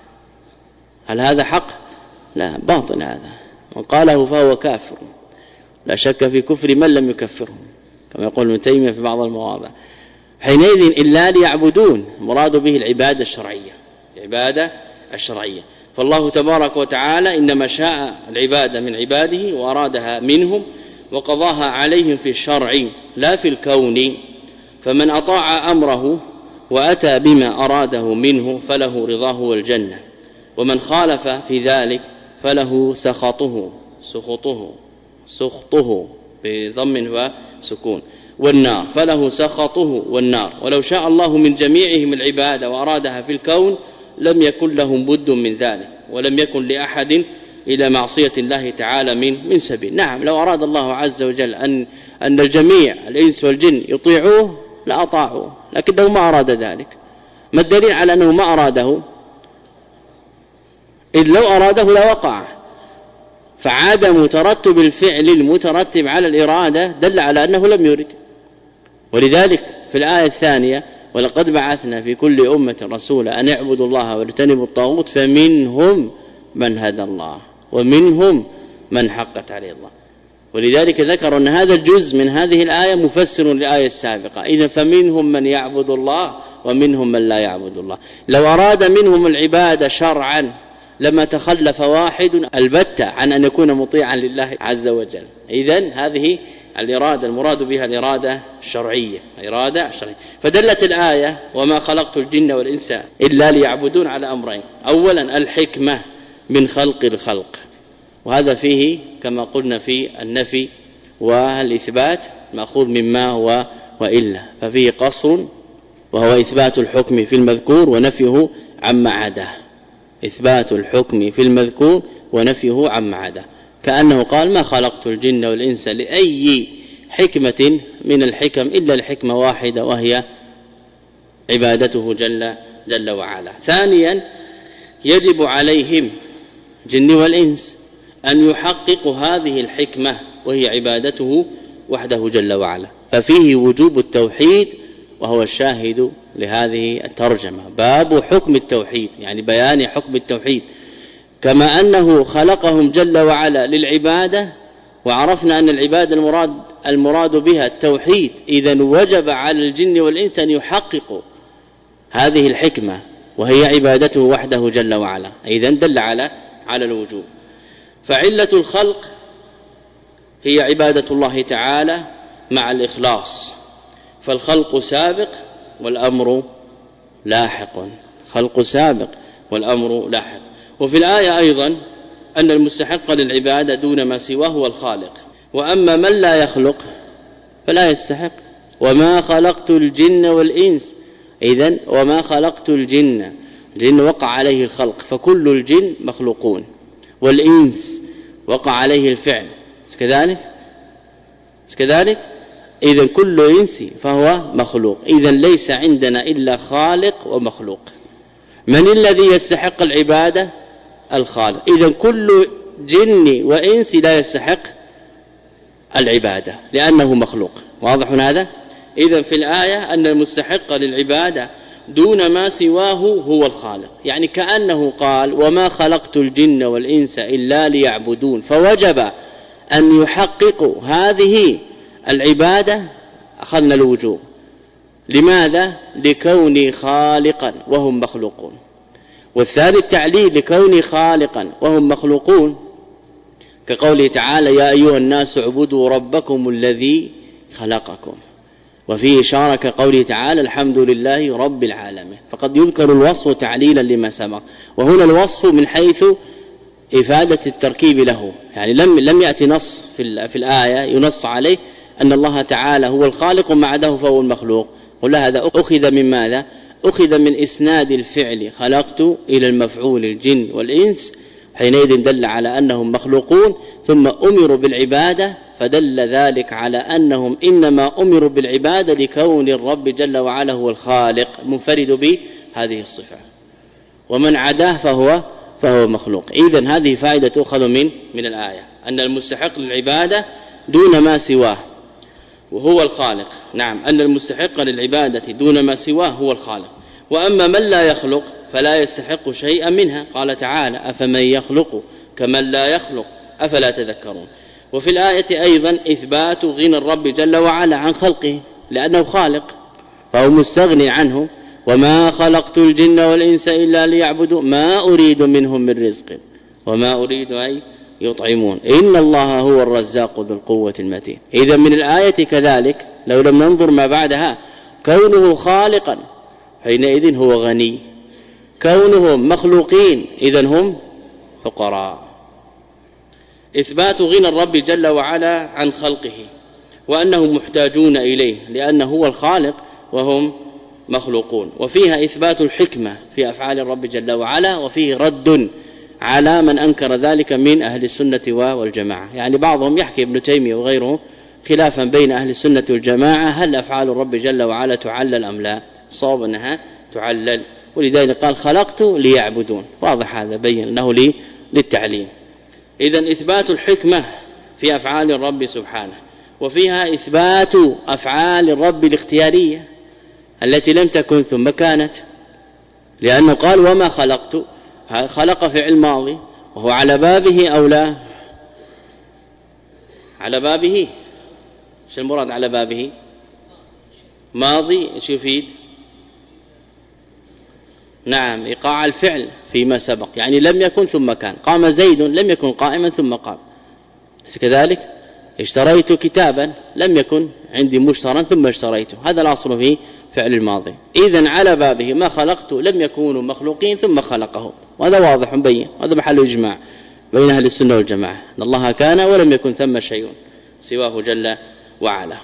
هل هذا حق؟ لا، باطل هذا، من قاله فهو كافر، لا شك في كفر من لم يكفرهم كما يقول ابن تيمية في بعض المواضع. حينئذ إلا ليعبدون مراد به العبادة الشرعية، العبادة الشرعية. فالله تبارك وتعالى إنما شاء العبادة من عباده وأرادها منهم وقضاها عليهم في الشرع لا في الكون، فمن أطاع أمره وأتى بما أراده منه فله رضاه والجنة، ومن خالف في ذلك فله سخطه سخطه سخطه بضم وسكون والنار، فله سخطه والنار. ولو شاء الله من جميعهم العبادة وأرادها في الكون لم يكن لهم بد من ذلك، ولم يكن لأحد إلى معصية الله تعالى من من سبيل. نعم، لو أراد الله عز وجل أن أن الجميع الإنس والجن يطيعوه لأطاعوه، لكنه ما أراد ذلك. ما الدليل على أنه ما أراده؟ إذ لو أراده لوقع، فعدم ترتب الفعل المترتب على الإرادة دل على أنه لم يرد. ولذلك في الآية الثانية ولقد بعثنا في كل أمة رسولا أن اعبدوا الله واجتنبوا الطاغوت فمنهم من هدى الله ومنهم من حقت عليه الله. ولذلك ذكر أن هذا الجزء من هذه الآية مفسر للآية السابقة. إذن فمنهم من يعبد الله ومنهم من لا يعبد الله. لو أراد منهم العبادة شرعا لما تخلف واحد البتة عن أن يكون مطيعا لله عز وجل. إذن هذه الإرادة المراد بها الإرادة الشرعية، الإرادة الشرعية. فدلت الآية وما خلقت الجن والإنس إلا ليعبدون على أمرين: أولا الحكمة من خلق الخلق، وهذا فيه كما قلنا في النفي والإثبات مأخوذ مما هو وإلا، ففيه قصر وهو إثبات الحكم في المذكور ونفيه عما عداه. إثبات الحكم في المذكور ونفيه عما عداه، كأنه قال ما خلقت الجن والإنس لأي حكمة من الحكم إلا الحكمة واحدة وهي عبادته جل, جل وعلا. ثانيا يجب عليهم جن والإنس أن يحققوا هذه الحكمة وهي عبادته وحده جل وعلا، ففيه وجوب التوحيد وهو الشاهد لهذه الترجمة. باب حكم التوحيد يعني بيان حكم التوحيد، كما أنه خلقهم جل وعلا للعبادة، وعرفنا أن العبادة المراد, المراد بها التوحيد، إذن وجب على الجن والإنس أن يحققوا هذه الحكمة وهي عبادته وحده جل وعلا، إذن دل على على الوجوب. فعلة الخلق هي عبادة الله تعالى مع الإخلاص، فالخلق سابق والأمر لاحق، خلق سابق والأمر لاحق. وفي الآية أيضا أن المستحق للعبادة دون ما سواه هو الخالق، وأما من لا يخلق فلا يستحق. وما خلقت الجن والإنس، إذن وما خلقت الجن، الجن وقع عليه الخلق فكل الجن مخلوقون، والإنس وقع عليه الفعل كذلك كذلك إذن كل إنس فهو مخلوق، إذن ليس عندنا إلا خالق ومخلوق. من الذي يستحق العبادة؟ الخالق، إذن كل جن وإنس لا يستحق العبادة لأنه مخلوق. واضح هذا؟ إذن في الآية أن المستحق للعبادة دون ما سواه هو الخالق، يعني كأنه قال وما خلقت الجن والإنس إلا ليعبدون، فوجب أن يحققوا هذه العبادة. أخذنا الوجوب، لماذا؟ لكوني خالقا وهم مخلوقون. والثاني التعليل لكوني خالقا وهم مخلوقون، كقوله تعالى يا أيها الناس اعبدوا ربكم الذي خلقكم، وفيه إشارة كقوله تعالى الحمد لله رب العالمين، فقد يذكر الوصف تعليلا لما سبق، وهنا الوصف من حيث إفادة التركيب له، يعني لم لم يأتي نص في, في الآية ينص عليه أن الله تعالى هو الخالق وما عداه فهو المخلوق. قل هذا أخذ من ماذا؟ أخذ من إسناد الفعل خلقت إلى المفعول الجن والإنس، حينئذ دل على أنهم مخلوقون، ثم أمروا بالعبادة فدل ذلك على أنهم إنما أمروا بالعبادة لكون الرب جل وعلا هو الخالق منفرد بهذه الصفة، ومن عداه فهو فهو مخلوق. إذن هذه فائدة تؤخذ من من الآية أن المستحق للعبادة دون ما سواه وهو الخالق. نعم، أن المستحق للعبادة دون ما سواه هو الخالق. وأما من لا يخلق فلا يستحق شيئا منها، قال تعالى أفمن يخلق كمن لا يخلق أفلا تذكرون. وفي الآية أيضا إثبات غنى الرب جل وعلا عن خلقه لأنه خالق فهو مستغني عنه، وما خلقت الجن والإنس إلا ليعبدوا ما أريد منهم من رزق وما أريد أن يطعمون إن الله هو الرزاق ذو القوة المتين. إذا من الآية كذلك لو لم ننظر ما بعدها كونه خالقا حينئذ هو غني، كونهم مخلوقين إذن هم فقراء. إثبات غنى الرب جل وعلا عن خلقه وأنهم محتاجون إليه لأنه هو الخالق وهم مخلوقون. وفيها إثبات الحكمة في أفعال الرب جل وعلا، وفيه رد على من أنكر ذلك من أهل السنة والجماعة. يعني بعضهم يحكي ابن تيمية وغيره خلافا بين أهل السنة والجماعة هل أفعال الرب جل وعلا تعلل أم لا، صواب أنها تعلل، ولذلك قال خلقت ليعبدون، واضح هذا بين أنه لي للتعليم. إذن إثبات الحكمة في أفعال الرب سبحانه، وفيها إثبات أفعال الرب الاختيارية التي لم تكن ثم كانت، لأنه قال وما خلقت، خلق فعل ماضي وهو على بابه أو لا؟ على بابه. شو المراد على بابه؟ ماضي ايش يفيد؟ نعم، إيقاع الفعل فيما سبق، يعني لم يكن ثم كان. قام زيد لم يكن قائما ثم قام، كذلك اشتريت كتابا لم يكن عندي مشترا ثم اشتريته، هذا الأصل في فعل الماضي. إذن على بابه ما خلقت لم يكونوا مخلوقين ثم خلقهم، وهذا واضح مبين، هذا محل إجماع بين أهل السنة والجماعة أن الله كان ولم يكن ثم شيء سواه جل وعلا.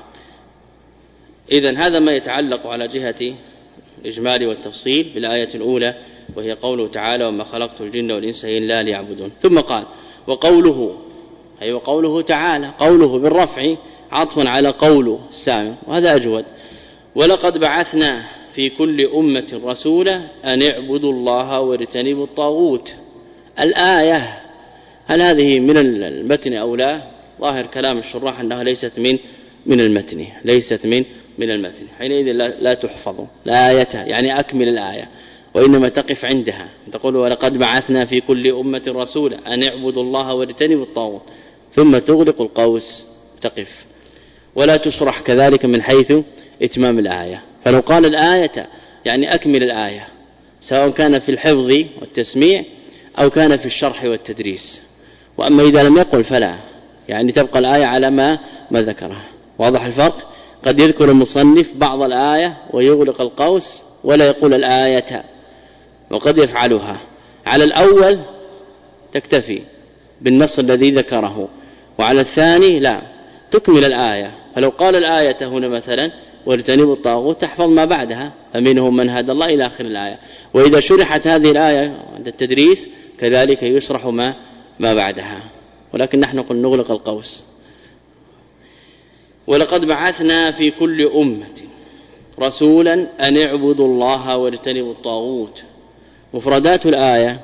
إذن هذا ما يتعلق على جهة الإجمال والتفصيل بالآية الأولى وهي قوله تعالى وما خلقت الجن والإنس إلا ليعبدون. ثم قال وقوله أي أيوة وقوله تعالى قوله بالرفع عطف على قوله السابق وهذا أجود. ولقد بعثنا في كل أمة رسولا أن اعبدوا الله واجتنبوا الطاغوت. الآية هل هذه من المتن أو لا؟ ظاهر كلام الشراح أنها ليست من من المتن ليست من من المتن حينئذ لا, لا تحفظ لا آية يعني أكمل الآية وإنما تقف عندها تقول ولقد بعثنا في كل أمة رسولا أن اعبدوا الله واجتنبوا الطاغوت ثم تغلق القوس تقف ولا تشرح كذلك من حيث إتمام الآية. فلو قال الآية يعني أكمل الآية سواء كان في الحفظ والتسميع أو كان في الشرح والتدريس. وأما إذا لم يقل فلا يعني تبقى الآية على ما ما ذكره. واضح الفرق؟ قد يذكر المصنف بعض الآية ويغلق القوس ولا يقول الآية وقد يفعلها. على الأول تكتفي بالنص الذي ذكره وعلى الثاني لا تكمل الآية. فلو قال الآية هنا مثلا واجتنبوا الطاغوت تحفظ ما بعدها فمنهم من هدى الله إلى آخر الآية. وإذا شرحت هذه الآية عند التدريس كذلك يشرح ما ما بعدها. ولكن نحن قل نغلق القوس. ولقد بعثنا في كل أمة رسولا أن اعبدوا الله واجتنبوا الطاغوت. مفردات الآية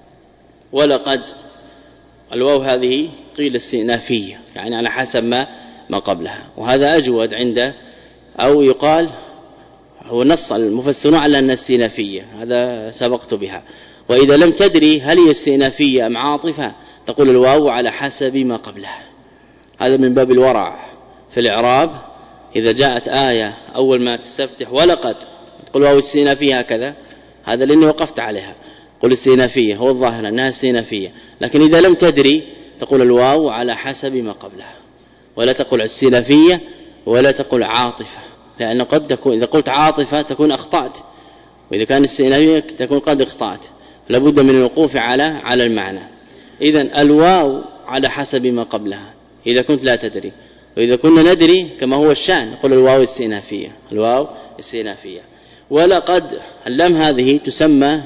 ولقد الواو هذه قيل استئنافية يعني على حسب ما ما قبلها وهذا أجود عند أو يقال هو نص المفسرون على أنها استئنافية هذا سبقت بها. وإذا لم تدري هل هي استئنافية أم عاطفة تقول الواو على حسب ما قبلها. هذا من باب الورع في الإعراب. إذا جاءت آية أول ما تستفتح ولقد تقول واو استئنافية هكذا هذا لأني وقفت عليها قل استئنافية هو الظاهر أنها استئنافية. لكن إذا لم تدري تقول الواو على حسب ما قبلها ولا تقول استئنافية ولا تقول عاطفة لأن قد تكون إذا قلت عاطفة تكون أخطأت وإذا كان استئنافية تكون قد اخطأت لابد من الوقوف على على المعنى. إذن الواو على حسب ما قبلها إذا كنت لا تدري. وإذا كنا ندري كما هو الشأن نقول الواو استئنافية الواو استئنافية. ولقد اللام هذه تسمى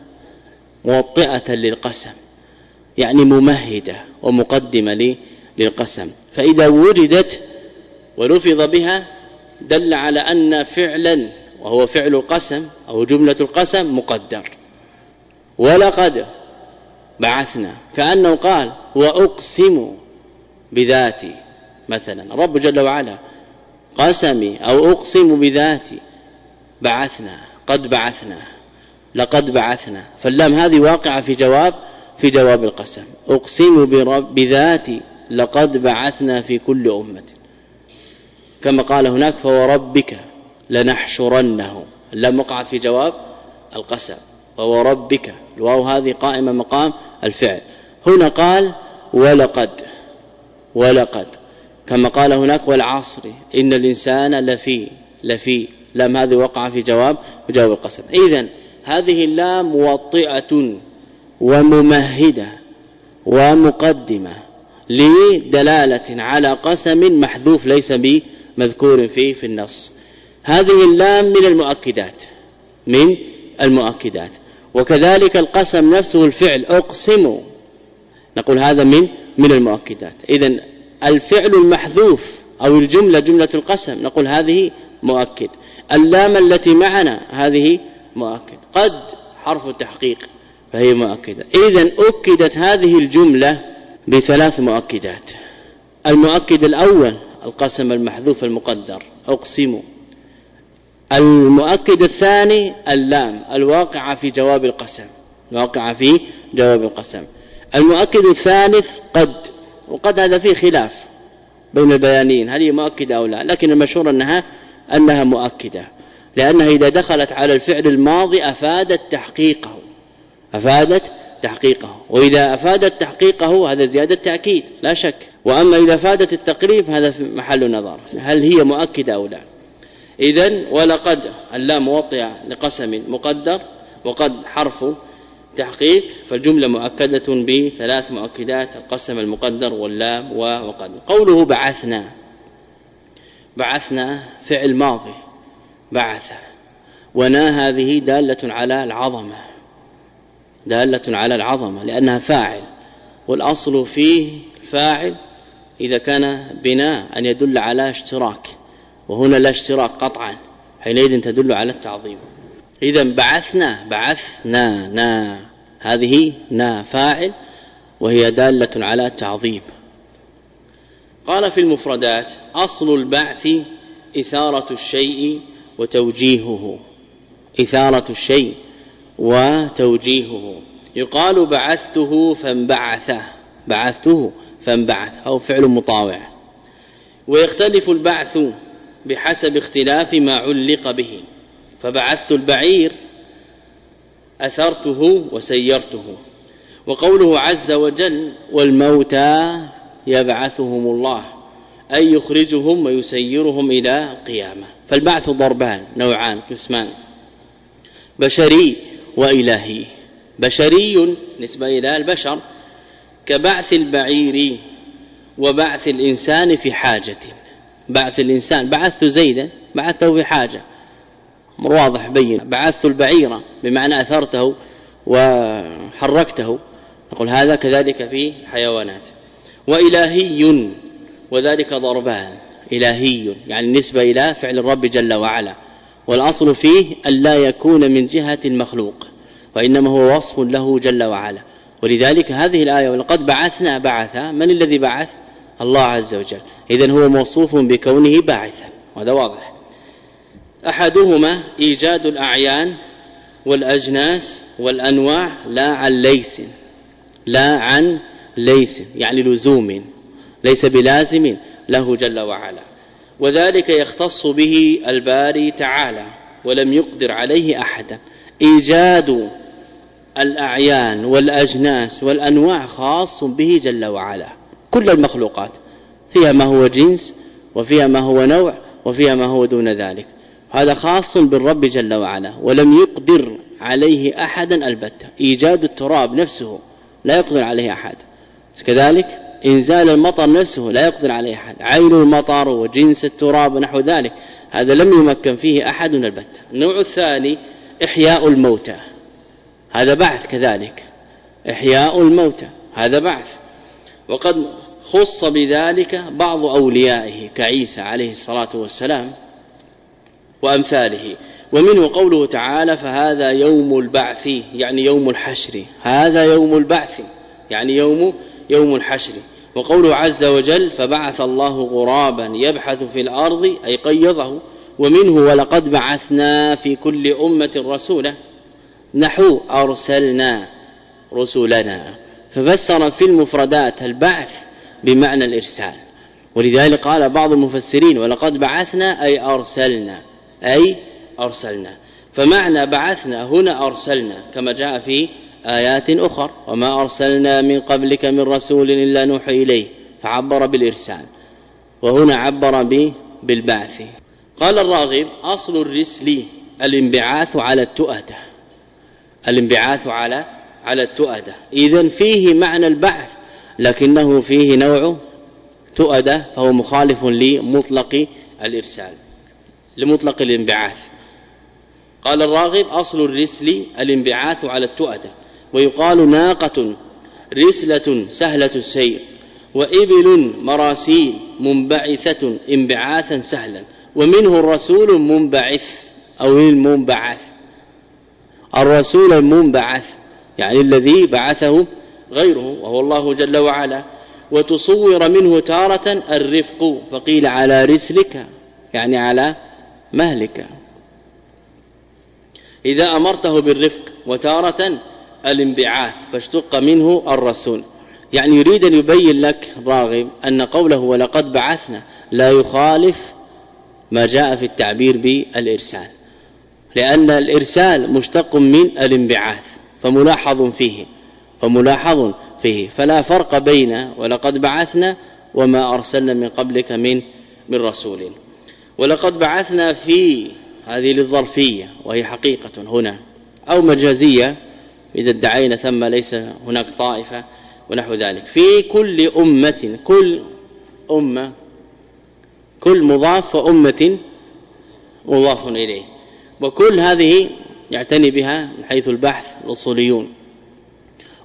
موطئة للقسم يعني ممهدة ومقدمة للقسم. فإذا وجدت ولفظ بها دل على أن فعلا وهو فعل القسم أو جملة القسم مقدر. ولقد بعثنا كأنه قال وأقسم بذاتي مثلا الرب جل وعلا قسمي أو أقسم بذاتي بعثنا قد بعثنا لقد بعثنا. فاللام هذه واقعة في جواب في جواب القسم أقسم بذاتي لقد بعثنا في كل أمة كما قال هناك فوربك لنحشرنه. اللام وقع في جواب القسم فوربك الواو هذه قائمة مقام الفعل. هنا قال ولقد ولقد كما قال هناك والعصر إن الإنسان لفي لفي لام هذه وقع في جواب في جواب القسم. إذن هذه اللام موطئة وممهدة ومقدمة لدلالة على قسم محذوف ليس بمذكور فيه في النص. هذه اللام من المؤكدات من المؤكدات. وكذلك القسم نفسه الفعل أقسم نقول هذا من من المؤكدات. إذن الفعل المحذوف أو الجملة جملة القسم نقول هذه مؤكد. اللام التي معنا هذه مؤكد. قد حرف التحقيق فهي مؤكدة. إذن أكدت هذه الجملة بثلاث مؤكدات. المؤكد الأول القسم المحذوف المقدر أقسم. المؤكد الثاني اللام الواقعة في جواب القسم الواقعة في جواب القسم. المؤكد الثالث قد وقد هذا فيه خلاف بين البيانين هل هي مؤكدة أو لا لكن المشهور أنها أنها مؤكدة لأنها إذا دخلت على الفعل الماضي أفادت تحقيقه أفادت تحقيقه. وإذا أفادت تحقيقه هذا زيادة تأكيد لا شك. وأما إذا أفادت التقريب هذا في محل نظر هل هي مؤكدة أو لا. إذن ولقد اللام موطئة لقسم مقدر وقد حرف تحقيق فالجملة مؤكدة بثلاث مؤكدات القسم المقدر واللام وقد. قوله بعثنا بعثنا فعل ماضي بعث ونا هذه دالة على العظمة دالة على العظمة لأنها فاعل، والأصل فيه الفاعل إذا كان بناء أن يدل على اشتراك، وهنا لا اشتراك قطعا، حينئذ تدل على التعظيم. إذا بعثنا بعثنا نا هذه نا فاعل وهي دالة على التعظيم. قال في المفردات: أصل البعث إثارة الشيء وتوجيهه. إثارة الشيء وتوجيهه. يقال بعثته فانبعثه، بعثته فانبعث، أو فعل مطاوع. ويختلف البعث بحسب اختلاف ما علق به، فبعثت البعير أثرته وسيرته. وقوله عز وجل: والموتى يبعثهم الله، أي يخرجهم ويسيرهم إلى القيامة. فالبعث ضربان نوعان قسمان: بشري وإلهي. بشري نسبة إلى البشر كبعث البعير وبعث الإنسان في حاجة. بعث الإنسان بعثت زيدا بعثته في حاجة، أمر واضح بين. بعثت البعير بمعنى أثرته وحركته، نقول هذا كذلك في حيوانات. وإلهي وذلك ضربان: إلهي يعني نسبة إلى فعل الرب جل وعلا، والأصل فيه ألا يكون من جهة المخلوق، وإنما هو وصف له جل وعلا. ولذلك هذه الآية: ولقد بعثنا بعث، من الذي بعث؟ الله عز وجل. إذن هو موصوف بكونه باعثا، وهذا واضح. أحدهما إيجاد الأعيان والأجناس والأنواع لا عن ليس، لا عن ليس يعني لزوم، ليس بلازم له جل وعلا، وذلك يختص به الباري تعالى ولم يقدر عليه أحدا. إيجاد الأعيان والأجناس والأنواع خاص به جل وعلا. كل المخلوقات فيها ما هو جنس وفيها ما هو نوع وفيها ما هو دون ذلك، هذا خاص بالرب جل وعلا ولم يقدر عليه أحدا البتة. إيجاد التراب نفسه لا يقدر عليه أحد، كذلك إنزال المطر نفسه لا يقدر عليه أحد، عين المطر وجنس التراب ونحو ذلك هذا لم يمكن فيه أحد البتة. النوع الثاني إحياء الموتى، هذا بعث كذلك. إحياء الموتى هذا بعث، وقد خص بذلك بعض أوليائه كعيسى عليه الصلاة والسلام وأمثاله. ومنه قوله تعالى: فهذا يوم البعث يعني يوم الحشر، هذا يوم البعث يعني يوم يوم الحشر. وقوله عز وجل: فبعث الله غرابا يبحث في الأرض أي قيضه. ومنه: ولقد بعثنا في كل أمة رسولا نحو أرسلنا رسلنا. ففسر في المفردات البعث بمعنى الإرسال، ولذلك قال بعض المفسرين: ولقد بعثنا أي أرسلنا، أي أرسلنا. فمعنى بعثنا هنا أرسلنا، كما جاء في آيات أخرى: وما أرسلنا من قبلك من رسول إلا نوحي إليه، فعبر بالإرسال، وهنا عبر بالبعث. قال الراغب: أصل الرسل الانبعاث على التؤدة، الانبعاث على على التؤدة. إذن فيه معنى البعث لكنه فيه نوع تؤدة، فهو مخالف لمطلق الإرسال، لمطلق الانبعاث. قال الراغب: أصل الرسل الانبعاث على التؤدة، ويقال ناقة رسلة سهلة السير، وإبل مراسيل منبعثة انبعاثا سهلا. ومنه الرسول منبعث أو المنبعث، الرسول المنبعث يعني الذي بعثه غيره وهو الله جل وعلا. وتصور منه تارة الرفق، فقيل على رسلك يعني على مهلك إذا أمرته بالرفق، وتارة الانبعاث فاشتق منه الرسول. يعني يريد أن يبين لك راغب أن قوله ولقد بعثنا لا يخالف ما جاء في التعبير بالإرسال، لأن الإرسال مشتق من الانبعاث، فملاحظ فيه فملاحظ فيه فلا فرق بين ولقد بعثنا وما أرسلنا من قبلك من من رسول. ولقد بعثنا في هذه للظرفية وهي حقيقة هنا، أو مجازية إذا ادعينا ثم ليس هناك طائفة ونحو ذلك. في كل أمة، كل أمة كل مضاف وأمة مضاف إليه، وكل هذه يعتني بها من حيث البحث الأصوليون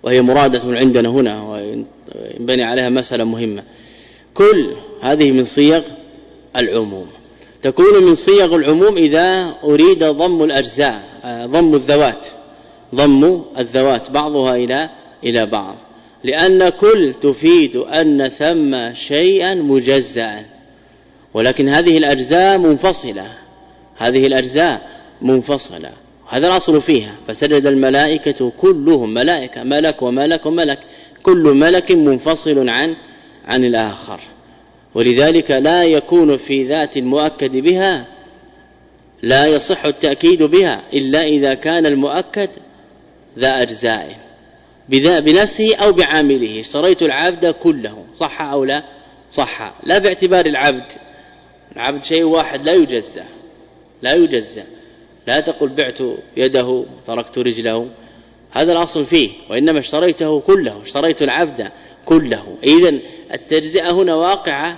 وهي مرادة عندنا هنا وينبني عليها مسألة مهمة. كل هذه من صيغ العموم، تكون من صيغ العموم إذا أريد ضم الأجزاء، ضم الذوات، ضم الذوات بعضها إلى إلى بعض، لأن كل تفيد أن ثم شيئا مجزأ، ولكن هذه الأجزاء منفصلة، هذه الأجزاء منفصلة، هذا الأصل فيها. فسجد الملائكة كلهم، ملائكة، ملك وملك وملك، كل ملك منفصل عن عن الآخر، ولذلك لا يكون في ذات المؤكد بها، لا يصح التأكيد بها إلا إذا كان المؤكد ذا أجزاء بنفسه أو بعامله. اشتريت العبد كله، صح أو لا؟ صح، لا باعتبار العبد، العبد شيء واحد لا يجزى، لا يجزى، لا تقل بعت يده تركت رجله، هذا الأصل فيه، وإنما اشتريته كله، اشتريت العبد كله. إذن التجزئة هنا واقعة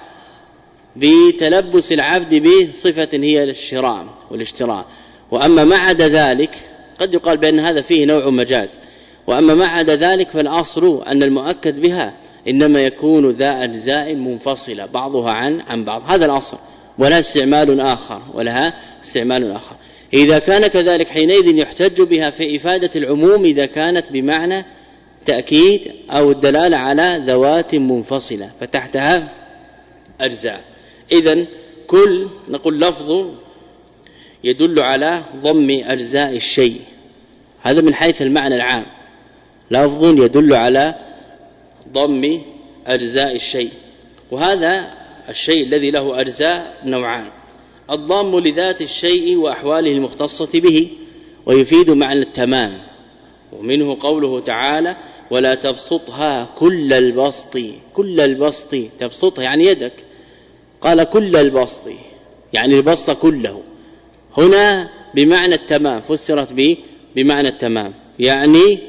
بتلبس العبد بصفة هي الشراء والاشتراء. وأما ما عدا ذلك قد يقال بأن هذا فيه نوع مجاز، وأما ما عدا ذلك فالأصل أن المؤكد بها إنما يكون ذا أجزاء منفصلة بعضها عن عن بعض، هذا الأصل، ولا استعمال آخر، ولها استعمال آخر. إذا كان كذلك حينئذ يحتج بها في إفادة العموم إذا كانت بمعنى تأكيد أو الدلالة على ذوات منفصلة فتحتها أجزاء. إذن كل نقول لفظ يدل على ضم أجزاء الشيء، هذا من حيث المعنى العام، لفظ يدل على ضم أجزاء الشيء. وهذا الشيء الذي له أجزاء نوعان: الضم لذات الشيء وأحواله المختصة به، ويفيد معنى التمام، ومنه قوله تعالى: ولا تبسطها كل البسط، كل البسط، تبسطها يعني يدك، قال كل البسط يعني البسط كله، هنا بمعنى التمام، فسرت به بمعنى التمام، يعني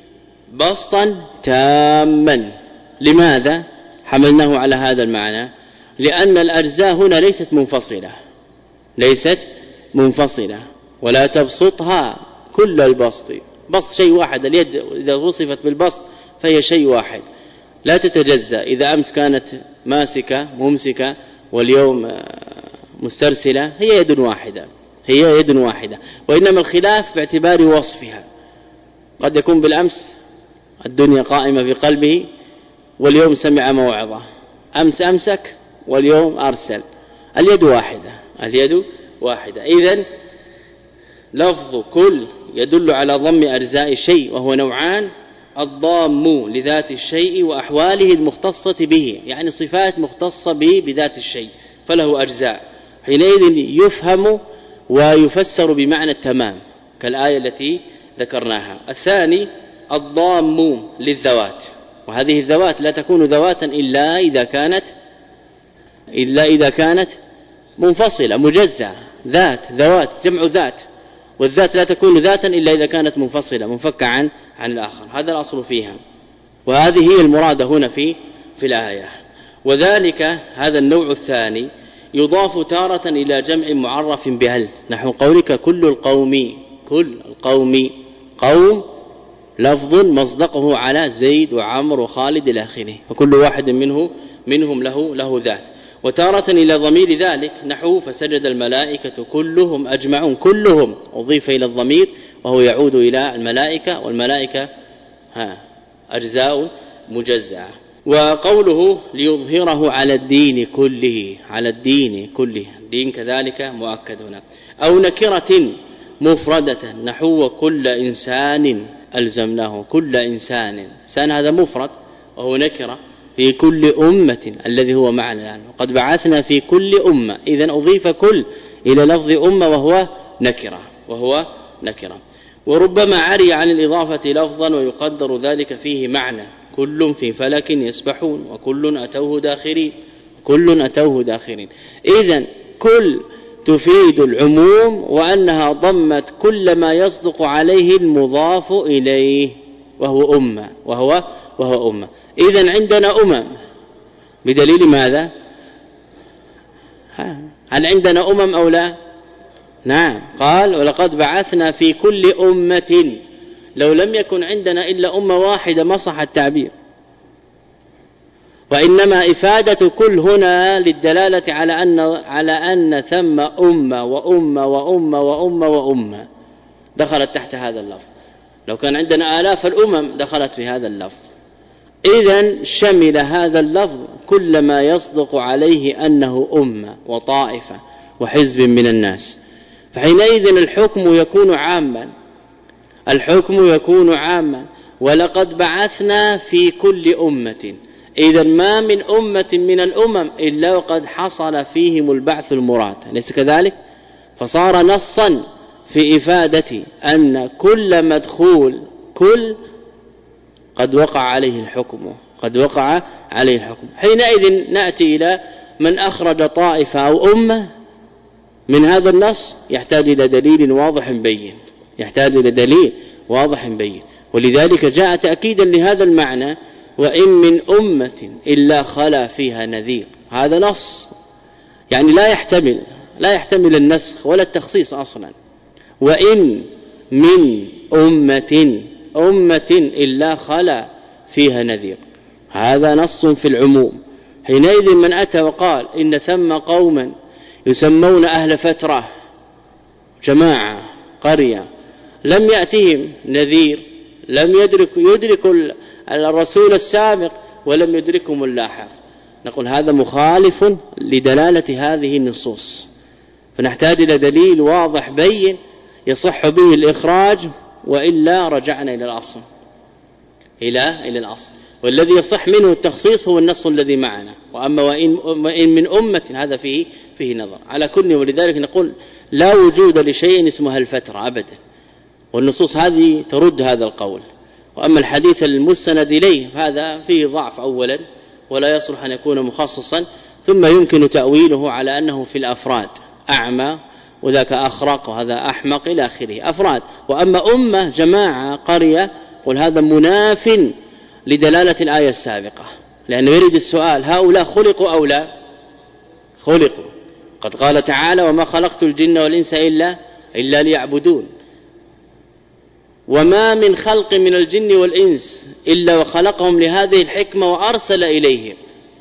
بسطا تاما. لماذا حملناه على هذا المعنى؟ لأن الأجزاء هنا ليست منفصلة، ليست منفصلة. ولا تبسطها كل البسط، بسط شيء واحد، اليد إذا وصفت بالبسط فهي شيء واحد لا تتجزأ، إذا أمس كانت ماسكة ممسكة واليوم مسترسلة هي يد واحدة، هي يد واحدة. وإنما الخلاف باعتبار وصفها، قد يكون بالأمس الدنيا قائمة في قلبه واليوم سمع موعظة، أمس أمسك واليوم أرسل، اليد واحدة، اليد واحدة. إذن لفظ كل يدل على ضم أجزاء الشيء، وهو نوعان: الضام لذات الشيء وأحواله المختصة به، يعني صفات مختصة به بذات الشيء فله أجزاء، حينئذ يفهم ويفسر بمعنى التمام كالآية التي ذكرناها. الثاني الضام للذوات، وهذه الذوات لا تكون ذواتا إلا إذا كانت إلا إذا كانت منفصلة مجزأة، ذات، ذوات جمع ذات، والذات لا تكون ذاتا إلا إذا كانت منفصلة منفكة عن عن الآخر، هذا الأصل فيها، وهذه هي المراد هنا في في الآية. وذلك هذا النوع الثاني يضاف تارة إلى جمع معرف بهل، نحو قولك كل القوم، كل القوم، قوم لفظ مصدقه على زيد وعمر وخالد إلى آخره، فكل واحد منه منهم له له ذات. وتارة إلى ضمير ذلك نحو فسجد الملائكة كلهم أجمعون، كلهم أضيف إلى الضمير وهو يعود إلى الملائكة، والملائكة ها أجزاء مجزعة. وقوله ليظهره على الدين كله، على الدين كله، الدين كذلك مؤكد هنا. أو نكرة مفردة نحو كل إنسان ألزمناه، كل إنسان، إنسان هذا مفرد وهو نكرة في كل أمة الذي هو معنا الآن، وقد بعثنا في كل أمة، إذن أضيف كل إلى لفظ أمة وهو نكرة، وهو نكرة. وربما عري عن الإضافة لفظا ويقدر ذلك فيه معنى: كل في فلك يسبحون، وكل أتوه داخرين، كل أتوه داخرين. إذن كل تفيد العموم، وأنها ضمت كل ما يصدق عليه المضاف إليه وهو أمة، وهو وهو أمة. إذن عندنا أمم بدليل ماذا؟ هل عندنا أمم أو لا؟ نعم، قال ولقد بعثنا في كل أمة، لو لم يكن عندنا إلا أمة واحدة ما صح التعبير، وإنما إفادة كل هنا للدلالة على أن على أن ثم أمة وأمة وأمة وأمة وأمة دخلت تحت هذا اللفظ. لو كان عندنا آلاف الأمم دخلت في هذا اللفظ. إذن شمل هذا اللفظ كل ما يصدق عليه أنه أمة وطائفة وحزب من الناس، فحينئذ الحكم يكون عاما، الحكم يكون عاما. ولقد بعثنا في كل أمة، إذا ما من أمة من الأمم إلا وقد حصل فيهم البعث المراد، ليس كذلك؟ فصار نصا في إفادة أن كل مدخول كل قد وقع عليه الحكم، قد وقع عليه الحكم. حينئذ نأتي إلى من أخرج طائفة أو أمة من هذا النص يحتاج إلى دليل واضح بين، يحتاج إلى دليل واضح بين. ولذلك جاء تأكيدا لهذا المعنى: وإن من أمة إلا خلا فيها نذير. هذا نص يعني لا يحتمل لا يحتمل النسخ ولا التخصيص أصلا. وإن من أمة أمة إلا خلا فيها نذير، هذا نص في العموم. حينئذ من أتى وقال إن ثم قوما يسمون أهل فترة، جماعة قرية، لم يأتهم نذير، لم يدرك يدرك الرسول السابق ولم يدركهم اللاحق، نقول هذا مخالف لدلالة هذه النصوص، فنحتاج إلى دليل واضح بين يصح به الإخراج، وإلا رجعنا إلى الأصل إلى إلى الأصل. والذي يصح منه التخصيص هو النص الذي معنا. وأما وإن, وإن من أمة هذا فيه فيه نظر على كل. ولذلك نقول لا وجود لشيء اسمها الفترة أبدا، والنصوص هذه ترد هذا القول. وأما الحديث المستند إليه فهذا فيه ضعف أولا، ولا يصلح أن يكون مخصصا، ثم يمكن تأويله على أنه في الأفراد، أعمى وذاك أخرق وهذا أحمق إلى آخره، أفراد. وأما أمة جماعة قرية قل هذا مناف لدلالة الآية السابقة، لأنه يريد السؤال: هؤلاء خلقوا أو لا؟ خلقوا. قد قال تعالى: وما خلقت الجن والإنس إلا إلا ليعبدون. وما من خلق من الجن والإنس إلا وخلقهم لهذه الحكمة وأرسل إليهم.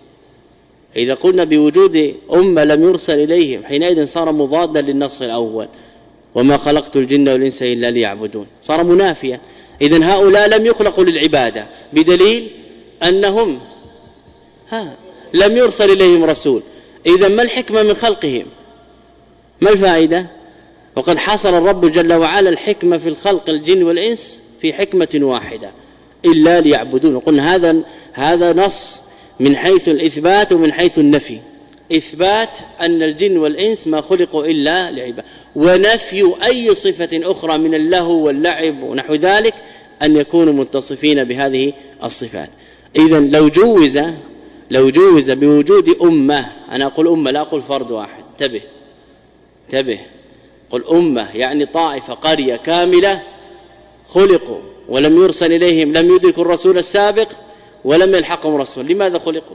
إذا قلنا بوجود أمة لم يرسل إليهم حينئذ صار مضادا للنص الأول: وما خلقت الجن والإنس إلا ليعبدون، صار منافيا. إذن هؤلاء لم يخلقوا للعبادة، بدليل أنهم ها لم يرسل إليهم رسول. إذن ما الحكمة من خلقهم؟ ما الفائدة؟ وقد حصر الرب جل وعلا الحكمة في الخلق الجن والإنس في حكمة واحدة: إلا ليعبدون. وقلنا هذا هذا نص من حيث الإثبات ومن حيث النفي. إثبات أن الجن والإنس ما خلقوا إلا لعبادة، ونفي أي صفة أخرى من اللهو واللعب ونحو ذلك أن يكونوا متصفين بهذه الصفات. إذن لو جوز لو جوز بوجود أمة، أنا أقول أمة لا أقول فرد واحد، انتبه انتبه قل أمة يعني طائفة قرية كاملة خلقوا ولم يرسل إليهم، لم يدركوا الرسول السابق ولم يلحقهم رسول. لماذا خلقوا؟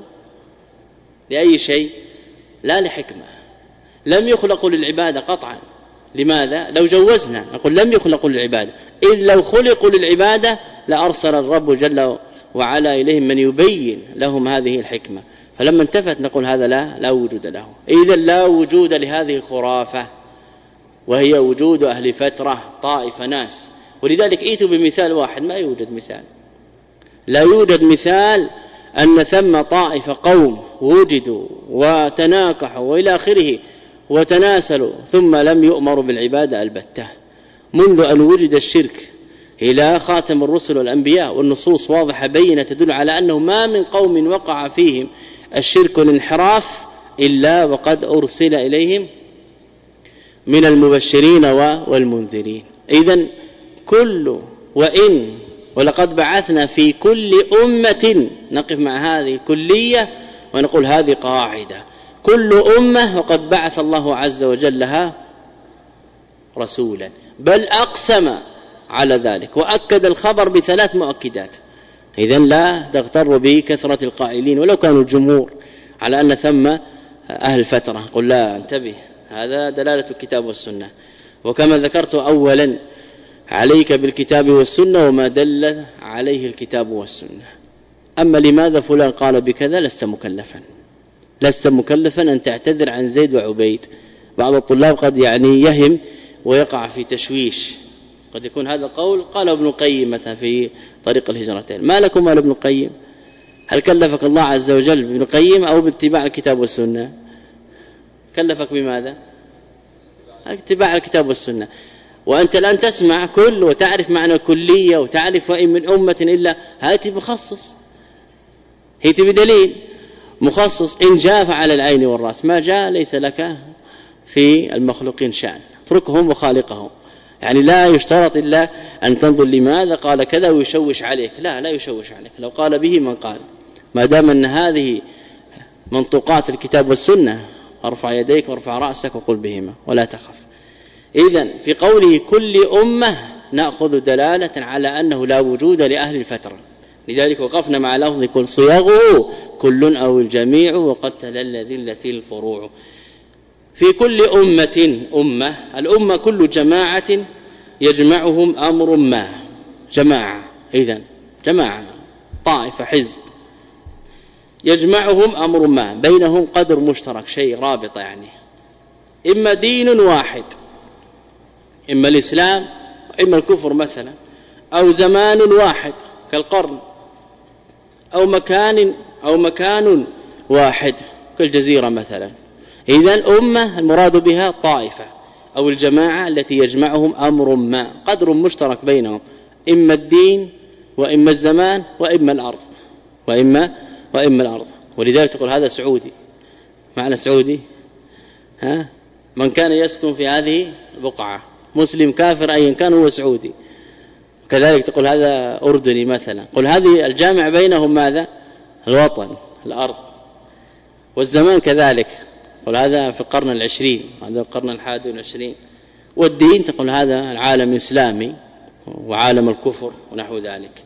لأي شيء؟ لا لحكمة. لم يخلقوا للعبادة قطعا. لماذا؟ لو جوزنا نقول لم يخلقوا للعبادة، إذ لو خلقوا للعبادة لأرسل الرب جل وعلا إليهم من يبين لهم هذه الحكمة. فلما انتفت نقول هذا لا لا وجود له. إذا لا وجود لهذه الخرافة، وهي وجود أهل فترة طائفة ناس. ولذلك ائتوا بمثال واحد، ما يوجد مثال، لا يوجد مثال أن ثم طائفة قوم وجدوا وتناكحوا وإلى آخره وتناسلوا ثم لم يؤمروا بالعبادة البتة، منذ أن وجد الشرك إلى خاتم الرسل والأنبياء. والنصوص واضحة بينة تدل على أنه ما من قوم وقع فيهم الشرك والانحراف إلا وقد أرسل إليهم من المبشرين والمنذرين. إذن كل وإن ولقد بعثنا في كل أمة، نقف مع هذه الكلية ونقول هذه قاعدة: كل أمة وقد بعث الله عز وجل لها رسولا، بل أقسم على ذلك وأكد الخبر بثلاث مؤكدات. إذن لا تغتر بكثرة القائلين ولو كانوا الجمهور على أن ثم أهل فترة. قل لا، انتبه، هذا دلالة الكتاب والسنة. وكما ذكرت أولا عليك بالكتاب والسنة وما دل عليه الكتاب والسنة. أما لماذا فلان قال بكذا لست مكلفا لست مكلفا أن تعتذر عن زيد وعبيد. بعض الطلاب قد يعني يهم ويقع في تشويش، قد يكون هذا قول قال ابن القيم مثلا في طريق الهجرتين. ما لكم مال ابن القيم؟ هل كلفك الله عز وجل بابن القيم أو باتباع الكتاب والسنة؟ كلفك بماذا؟ اتباع الكتاب والسنة. وأنت الآن تسمع كل وتعرف معنى الكلية وتعرف وإن من أمة إلا هاتي مخصص، هاتي بدليل مخصص. إن جاء فعلى العين والرأس، ما جاء ليس لك في المخلوقين شأن، اتركهم وخالقهم. يعني لا يشترط إلا أن تنظر لماذا قال كذا ويشوش عليك، لا لا يشوش عليك، لو قال به من قال، ما دام أن هذه منطوقات الكتاب والسنة ارفع يديك وارفع رأسك وقل بهما ولا تخف. إذن في قوله كل أمة نأخذ دلالة على أنه لا وجود لأهل الفترة، لذلك وقفنا مع لفظ كل صياغه كل أو الجميع وقد تلل ذلة الفروع. في كل أمة أمة، الأمة كل جماعة يجمعهم أمر ما، جماعة إذن جماعة طائفة حزب يجمعهم أمر ما بينهم قدر مشترك، شيء رابط، يعني إما دين واحد، إما الإسلام إما الكفر مثلا، أو زمان واحد كالقرن، أو مكان أو مكان واحد كالجزيرة مثلا. إذن أمة المراد بها طائفة أو الجماعة التي يجمعهم أمر ما قدر مشترك بينهم، إما الدين وإما الزمان وإما الأرض وإما وإما الأرض. ولذلك تقول هذا سعودي، معنى سعودي ها من كان يسكن في هذه البقعة، مسلم كافر أيا كان هو سعودي. كذلك تقول هذا أردني مثلا، قل هذه الجامع بينهم ماذا؟ الوطن، الأرض. والزمان كذلك، قل هذا في القرن العشرين، هذا القرن الحادي والعشرين. والدين تقول هذا العالم الإسلامي وعالم الكفر ونحو ذلك.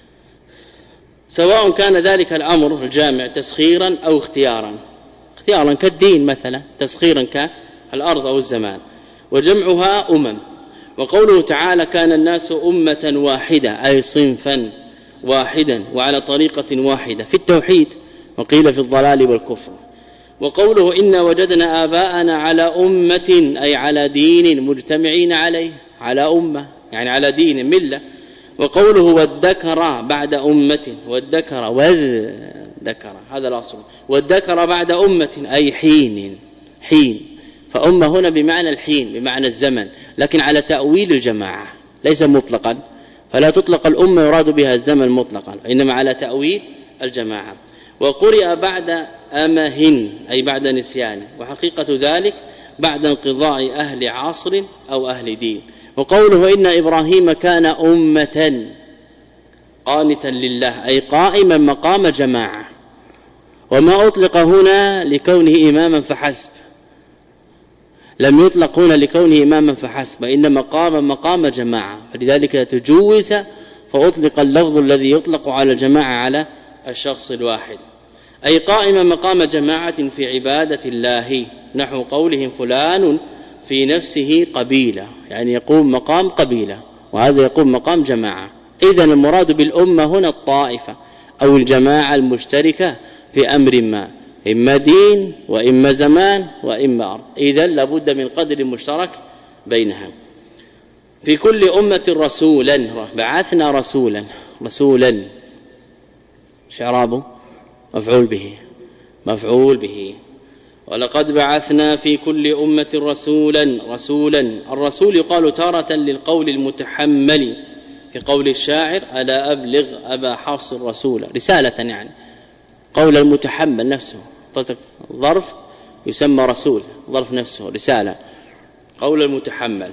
سواء كان ذلك الأمر الجامع تسخيرا أو اختيارا، اختيارا كالدين مثلا، تسخيرا كالأرض أو الزمان. وجمعها أمم. وقوله تعالى كان الناس أمة واحدة أي صنفا واحدا وعلى طريقة واحدة في التوحيد، وقيل في الضلال والكفر. وقوله إنا وجدنا آباءنا على أمة أي على دين مجتمعين عليه، على أمة يعني على دين ملة. وقوله والذكر بعد أمة، والذكر والذكر هذا الأصل، والذكر بعد أمة أي حين، حين. فأمة هنا بمعنى الحين بمعنى الزمن، لكن على تأويل الجماعة ليس مطلقا، فلا تطلق الأمة يراد بها الزمن مطلقا، إنما على تأويل الجماعة. وقرئ بعد أمهن أي بعد نسيان، وحقيقة ذلك بعد انقضاء أهل عصر أو أهل دين. وقوله إن إبراهيم كان أمة قانتا لله أي قائما مقام جماعة، وما أطلق هنا لكونه إماما فحسب، لم يطلق هنا لكونه إماما فحسب، إنما قام مقام جماعة، فلذلك تجوز فأطلق اللفظ الذي يطلق على الجماعة على الشخص الواحد، أي قائما مقام جماعة في عبادة الله، نحو قولهم فلان في نفسه قبيلة، يعني يقوم مقام قبيلة، وهذا يقوم مقام جماعة. إذن المراد بالأمة هنا الطائفة أو الجماعة المشتركة في أمر ما، إما دين وإما زمان وإما أرض. إذن لابد من قدر مشترك بينها. في كل أمة رسولا، بعثنا رسولا، رسولا شعرابه مفعول به، مفعول به. ولقد بعثنا في كل أمة رسولا، رسولا. الرسول يقال تارة للقول المتحمل، في قول الشاعر ألا أبلغ أبا حفص الرسول، رسالة يعني قول المتحمل نفسه، ظرف يسمى رسول، ظرف نفسه رسالة، قول المتحمل.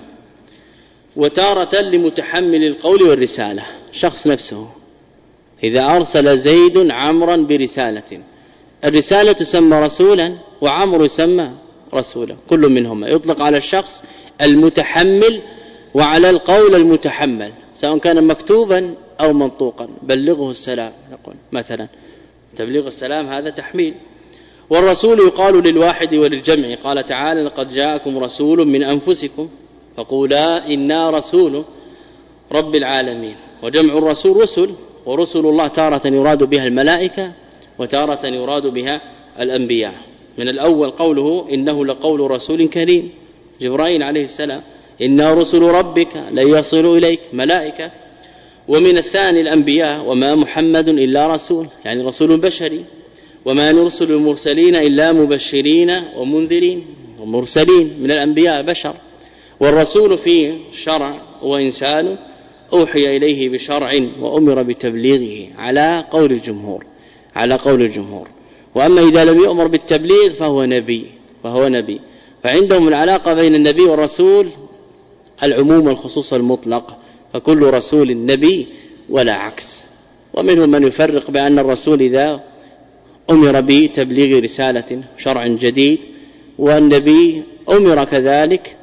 وتارة لمتحمل القول والرسالة، شخص نفسه، إذا أرسل زيد عمرا برسالة، الرسالة تسمى رسولا وعمر يسمى رسولا، كل منهما يطلق على الشخص المتحمل وعلى القول المتحمل، سواء كان مكتوبا أو منطوقا. بلغه السلام نقول مثلا، تبليغ السلام هذا تحميل. والرسول يقال للواحد وللجمع، قال تعالى لقد جاءكم رسول من أنفسكم فقولا إنا رسول رب العالمين. وجمع الرسول رسل، ورسل الله تارة يراد بها الملائكة وتارة يراد بها الأنبياء. من الأول قوله إنه لقول رسول كريم، جبرائيل عليه السلام، إنا رسل ربك لن يصلوا إليك، ملائكة. ومن الثاني الأنبياء، وما محمد إلا رسول، يعني رسول بشري، وما نرسل المرسلين إلا مبشرين ومنذرين، ومرسلين من الأنبياء بشر. والرسول في شرع وإنسان أوحي إليه بشرع وأمر بتبليغه على قول الجمهور، على قول الجمهور. وأما إذا لم يؤمر بالتبليغ فهو نبي، فهو نبي. فعندهم العلاقة بين النبي والرسول العموم والخصوص المطلق، فكل رسول نبي ولا عكس. ومنهم من يفرق بأن الرسول إذا أمر بتبليغ رسالة شرع جديد، والنبي أمر كذلك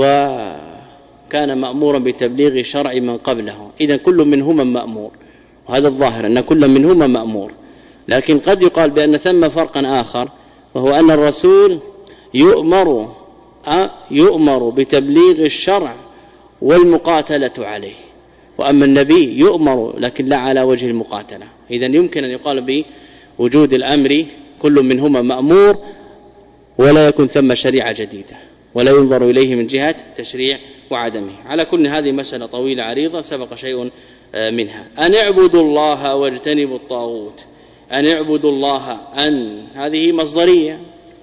وكان مأمورا بتبليغ شرع من قبله، إذن كل منهما مأمور، وهذا الظاهر أن كل منهما مأمور. لكن قد يقال بأن ثم فرقا آخر، وهو أن الرسول يؤمر يؤمر بتبليغ الشرع والمقاتلة عليه، وأما النبي يؤمر لكن لا على وجه المقاتلة. إذن يمكن أن يقال بوجود الأمر كل منهما مأمور، ولا يكون ثم شريعة جديدة، ولا ينظر إليه من جهة تشريع وعدمه. على كل هذه مسألة طويلة عريضة سبق شيء منها. أن اعبدوا الله واجتنبوا الطاغوت. أن اعبدوا الله، أن هذه مصدرية،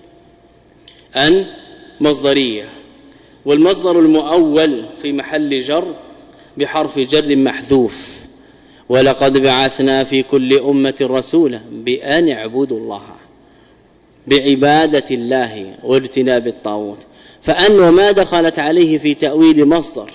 أن مصدرية، والمصدر المؤول في محل جر بحرف جر محذوف. ولقد بعثنا في كل أمة رسولا بأن اعبدوا الله، بعبادة الله واجتناب الطاغوت. فأن وما دخلت عليه في تأويل مصدر،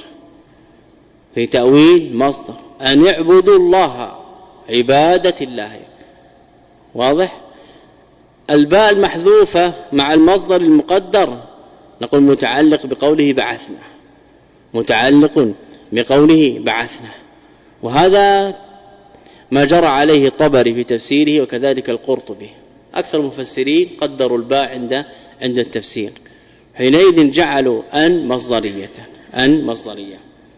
في تأويل مصدر أن اعبدوا الله، عبادة الله، واضح. الباء المحذوفة مع المصدر المقدر نقول متعلق بقوله بعثنا، متعلق بقوله بعثنا. وهذا ما جرى عليه الطبري في تفسيره، وكذلك القرطبي. أكثر المفسرين قدروا الباء عند عند التفسير، حينئذ جعلوا أن مصدرية، أن مصدرية.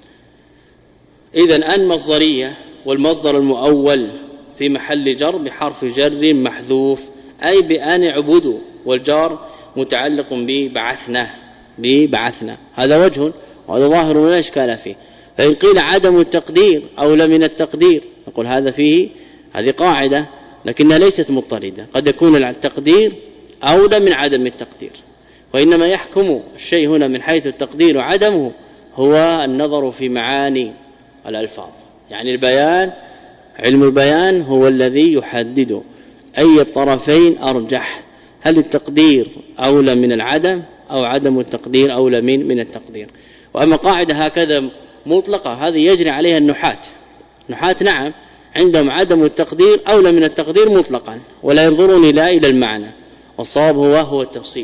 إذن أن مصدرية، والمصدر المؤول في محل جر بحرف جر محذوف، أي بأن اعبدوا، والجار متعلق ببعثنا، ببعثنا. هذا وجه، وهذا ظاهر ولا إشكال فيه. فإن قيل عدم التقدير أولى من التقدير، نقول هذا فيه، هذه قاعدة لكنها ليست مضطردة. قد يكون التقدير أولى من عدم التقدير، وإنما يحكم الشيء هنا من حيث التقدير وعدمه هو النظر في معاني الألفاظ. يعني البيان، علم البيان هو الذي يحدد أي الطرفين أرجح، هل التقدير أولى من العدم أو عدم التقدير أولى من من التقدير. وأما قاعدة هكذا مطلقة هذه يجري عليها النحاة. نحاة نعم عندهم عدم التقدير أولى من التقدير مطلقا، ولا ينظرون إلى إلى المعنى، والصواب هو هو التفصيل.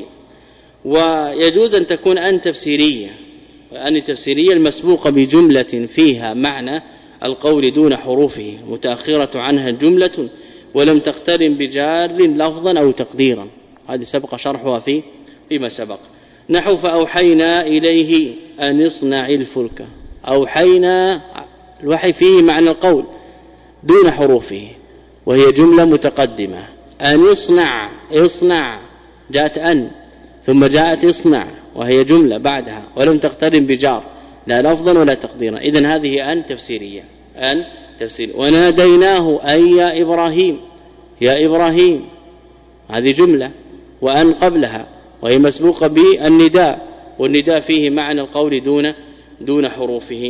ويجوز أن تكون أن تفسيرية، وأن تفسيرية المسبوقة بجملة فيها معنى القول دون حروفه، متأخرة عنها جملة ولم تقترن بجار لفظا أو تقديرا. هذه سبق شرحها في فيما سبق. نحو فأوحينا إليه أن اصنع الفلك. أوحينا، الوحي فيه معنى القول دون حروفه، وهي جملة متقدمة. أن اصنع، اصنع جاءت أن، ثم جاءت اصنع وهي جملة بعدها ولم تقترن بجار لا لفظا ولا تقديرا. إذن هذه أن تفسيرية، أن تفسير. وناديناه أي يا إبراهيم، يا إبراهيم، هذه جملة، وأن قبلها وهي مسبوقة بالنداء، والنداء فيه معنى القول دون دون حروفه.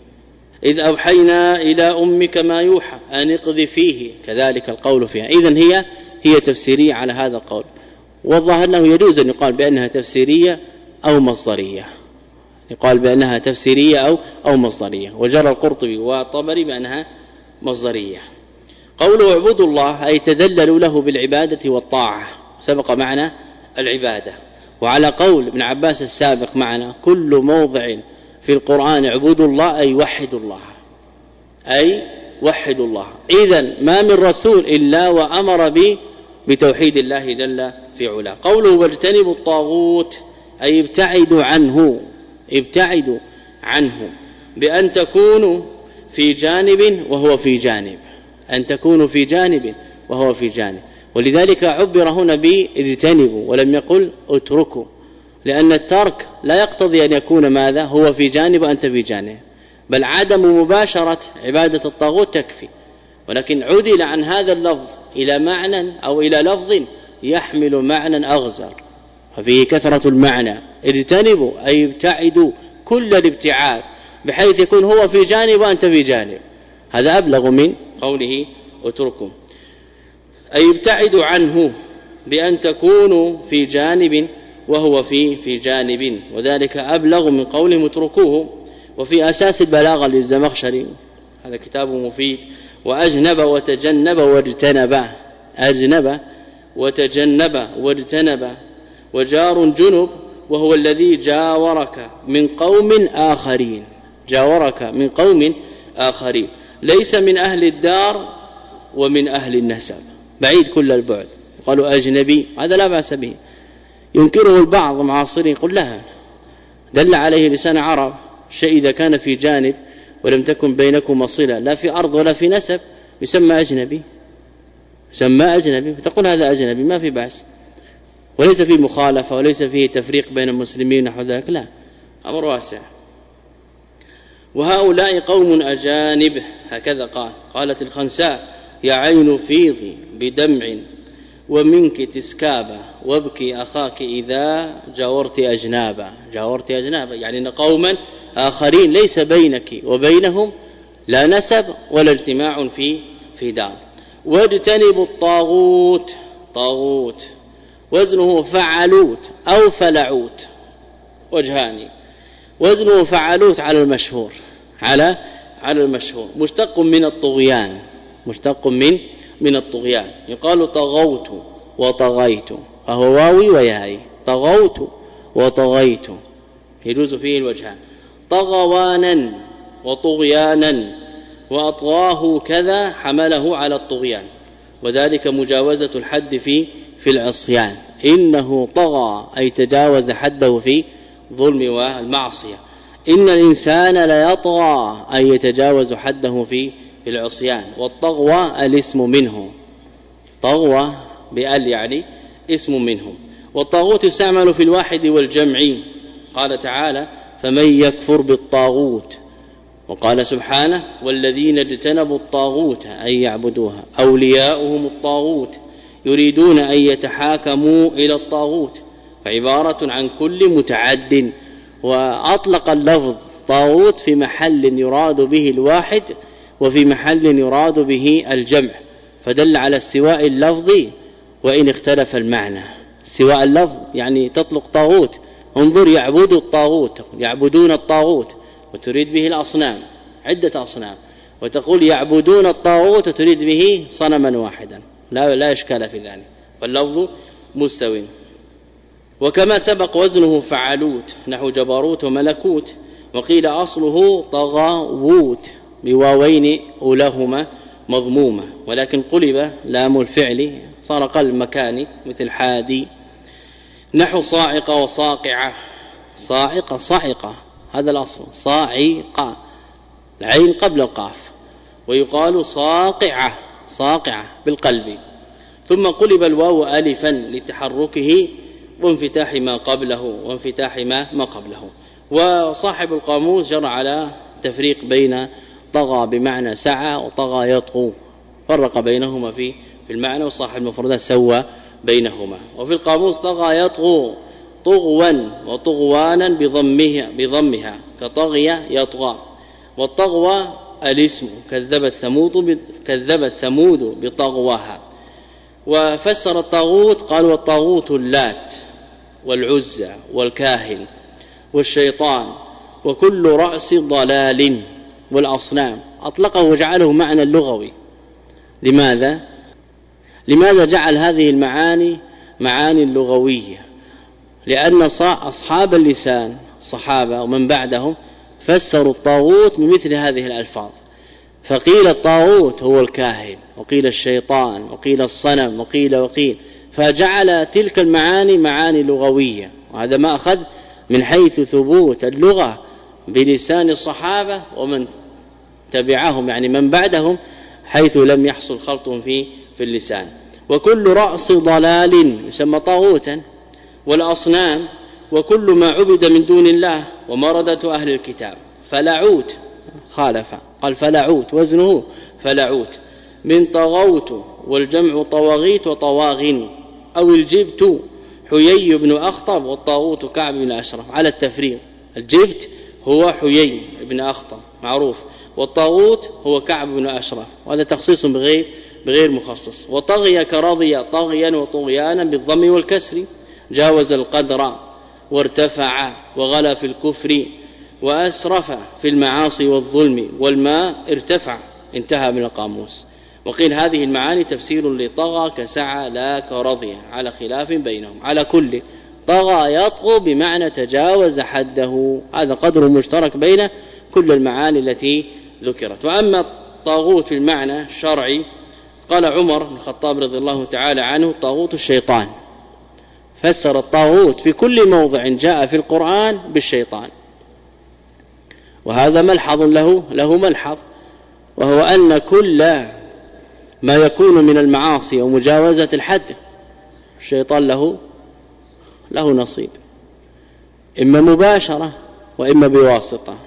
إذ أوحينا إلى أمك ما يوحى أن اقذفيه، كذلك القول فيها. إذن هي هي تفسيرية على هذا القول. والظاهر أنه يجوز أن يقال بأنها تفسيرية أو مصدرية، يقال بأنها تفسيرية أو أو مصدرية. وجرى القرطبي والطبري بأنها مصدرية. قوله اعبدوا الله أي تدللوا له بالعبادة والطاعة، سبق معنا العبادة. وعلى قول ابن عباس السابق معنا كل موضع في القرآن اعبدوا الله أي وحدوا الله، أي وحدوا الله. إذن ما من رسول إلا وأمر به بتوحيد الله جل في علاه. قوله واجتنبوا الطاغوت أي ابتعدوا عنه، ابتعدوا عنه، بأن تكونوا في جانب وهو في جانب، أن تكونوا في جانب وهو في جانب. ولذلك عبر هنا باجتنبوا ولم يقل اتركوا، لأن الترك لا يقتضي أن يكون ماذا هو في جانب وأنت في جانب، بل عدم مباشرة عبادة الطاغوت تكفي. ولكن عدل عن هذا اللفظ إلى معنى أو إلى لفظ يحمل معنى أغزر، ففيه كثرة المعنى. اجتنبوا أي ابتعدوا كل الابتعاد، بحيث يكون هو في جانب وأنت في جانب، هذا أبلغ من قوله اتركوا. أي ابتعدوا عنه بأن تكونوا في جانب وهو في في جانب، وذلك أبلغ من قولهم اتركوه. وفي أساس البلاغة للزمخشري، هذا كتاب مفيد، وأجنب وتجنب واجتنب، أجنب وتجنب واجتنب. وجار جنب وهو الذي جاورك من قوم آخرين، جاورك من قوم آخرين، ليس من أهل الدار ومن أهل النسب، بعيد كل البعد. قالوا أجنبي، هذا لا بأس به، ينكره البعض معاصرين، يقول لا، دل عليه لسان عرب، شيء إذا كان في جانب ولم تكن بينكم صلة لا في أرض ولا في نسب يسمى أجنبي، يسمى أجنبي، فتقول هذا أجنبي ما في بأس، وليس فيه مخالفة وليس فيه تفريق بين المسلمين نحو ذلك، لا، أمر واسع. وهؤلاء قوم أجانب، هكذا قال. قالت الخنساء: يا عين فيضي بدمع ومنك تسكابا وابكي أخاك إذا جاورت أجنابا. جاورت أجنابا يعني أن قوما آخرين ليس بينك وبينهم لا نسب ولا اجتماع في في دار. واجتنبوا الطاغوت، طاغوت وزنه فعلوت أو فلعوت، وجهان. وزنه فعلوت على المشهور، على على المشهور، مشتق من الطغيان، مشتق من من الطغيان. يقال طغوت وطغيت، فهو واوي وياي، طغوت وطغيت، يجوز فيه الوجهان. طغوانا وطغيانا، وأطغاه كذا حمله على الطغيان، وذلك مجاوزة الحد في في العصيان. إنه طغى أي تجاوز حده في ظلم والمعصية. إن الإنسان لا يطغى أي يتجاوز حده في في العصيان. والطغوى الاسم منه، طغوى بأل يعني اسم منه. والطاغوت يستعمل في الواحد والجمع، قال تعالى: فمن يكفر بالطاغوت. وقال سبحانه: والذين اجتنبوا الطاغوت أي يعبدوها أولياؤهم الطاغوت يريدون أن يتحاكموا إلى الطاغوت، فعبارة عن كل متعد. وأطلق اللفظ طاغوت في محل يراد به الواحد وفي محل يراد به الجمع، فدل على استواء اللفظ وإن اختلف المعنى. استواء اللفظ يعني تطلق طاغوت، انظر يعبدوا الطاغوت، يعبدون الطاغوت وتريد به الأصنام، عدة أصنام، وتقول يعبدون الطاغوت وتريد به صنما واحدا، لا لا إشكال في ذلك، فاللفظ مستوٍ. وكما سبق وزنه فعلوت نحو جبروت وملكوت. وقيل أصله طغاووت بواوين أولهما مضمومة، ولكن قلب لام الفعل صار قلب مكاني مثل حادي. نحو صاعقة وصاقعة، صاعقة صاعقة هذا الأصل، صاعقة العين قبل القاف. ويقال صاقعة صاقعة بالقلب. ثم قلب الواو ألفا لتحركه وانفتاح ما قبله وانفتاح ما ما قبله. وصاحب القاموس جرى على تفريق بين طغى بمعنى سعى وطغى يطغو، فرق بينهما في في المعنى، وصاحب المفردات سوى بينهما. وفي القاموس طغى يطغو طغوا وطغوانا بضمها بضمها كطغي يطغى. والطغوى الاسم، كذبت ثمود كذبت ثمود بطغواها. وفسر الطاغوت قال: والطاغوت اللات والعزى والكاهن والشيطان وكل رأس ضلال والأصنام. أطلقه وجعله معنى اللغوي. لماذا؟ لماذا جعل هذه المعاني معاني اللغوية؟ لأن أصحاب اللسان الصحابة ومن بعدهم فسروا الطاغوت بمثل هذه الألفاظ، فقيل الطاغوت هو الكاهن، وقيل الشيطان، وقيل الصنم، وقيل وقيل، فجعل تلك المعاني معاني لغوية. وهذا ما أخذ من حيث ثبوت اللغة بلسان الصحابة ومن تبعهم يعني من بعدهم حيث لم يحصل خلط في في اللسان. وكل رأس ضلال يسمى طاغوتا، والأصنام وكل ما عبد من دون الله ومردة أهل الكتاب. فلعوت خالف قال فلعوت وزنه فلعوت من طغوت، والجمع طواغيت وطواغن، أو الجبت حيي بن أخطب والطاغوت كعب بن أشرف على التفريق. الجبت هو حيي بن أخطب معروف، والطاغوت هو كعب بن أشرف، وهذا تخصيص بغير بغير مخصص. وطغي كرضي طغيا وطغيانا بالضم والكسر، جاوز القدر وارتفع وغلا في الكفر، وأسرف في المعاصي والظلم، والماء ارتفع انتهى من القاموس. وقيل هذه المعاني تفسير لطغى كسعى لا كرضي على خلاف بينهم. على كل طغى يطغو بمعنى تجاوز حده، هذا قدر مشترك بين كل المعاني التي ذكرت. وأما الطاغوت في المعنى الشرعي قال عمر بن الخطاب رضي الله تعالى عنه طاغوت الشيطان، فسر الطاغوت في كل موضع جاء في القرآن بالشيطان. وهذا ملحظ له له ملحظ، وهو أن كل ما يكون من المعاصي ومجاوزة الحد الشيطان له له نصيب، إما مباشرة وإما بواسطة.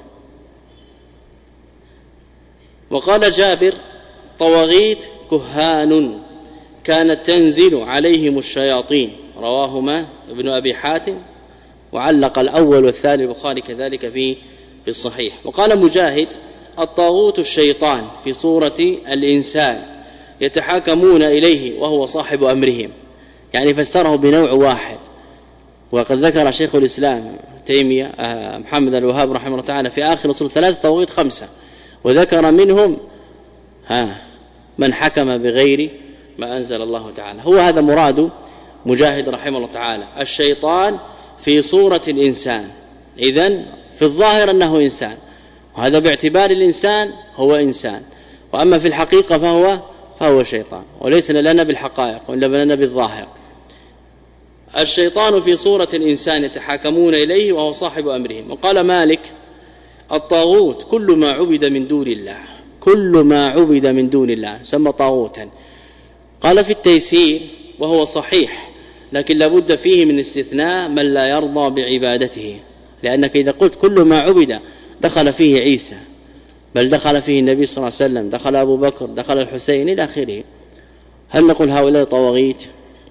وقال جابر طواغيت كهان كانت تنزل عليهم الشياطين، رواهما ابن أبي حاتم، وعلق الأول والثاني البخاري كذلك في في الصحيح. وقال مجاهد الطاغوت الشيطان في صورة الإنسان يتحاكمون إليه وهو صاحب أمرهم، يعني فسره بنوع واحد. وقد ذكر شيخ الإسلام تيمية محمد الوهاب رحمه الله تعالى في آخر أصول ثلاثة طواغيت خمسة، وذكر منهم ها من حكم بغير ما أنزل الله تعالى. هو هذا مراد مجاهد رحمه الله تعالى، الشيطان في صورة الإنسان، إذن في الظاهر أنه إنسان، وهذا باعتبار الإنسان هو إنسان، وأما في الحقيقة فهو فهو شيطان، وليس لنا بالحقائق وإنما لنا بالظاهر. الشيطان في صورة الإنسان يتحاكمون إليه وهو صاحب أمرهم. وقال مالك الطاغوت كل ما عبد من دون الله، كل ما عبد من دون الله سمى طاغوتا. قال في التيسير وهو صحيح، لكن لابد فيه من استثناء من لا يرضى بعبادته، لأنك إذا قلت كل ما عبد دخل فيه عيسى، بل دخل فيه النبي صلى الله عليه وسلم، دخل أبو بكر، دخل الحسين إلى آخره. هل نقول هؤلاء طواغيت؟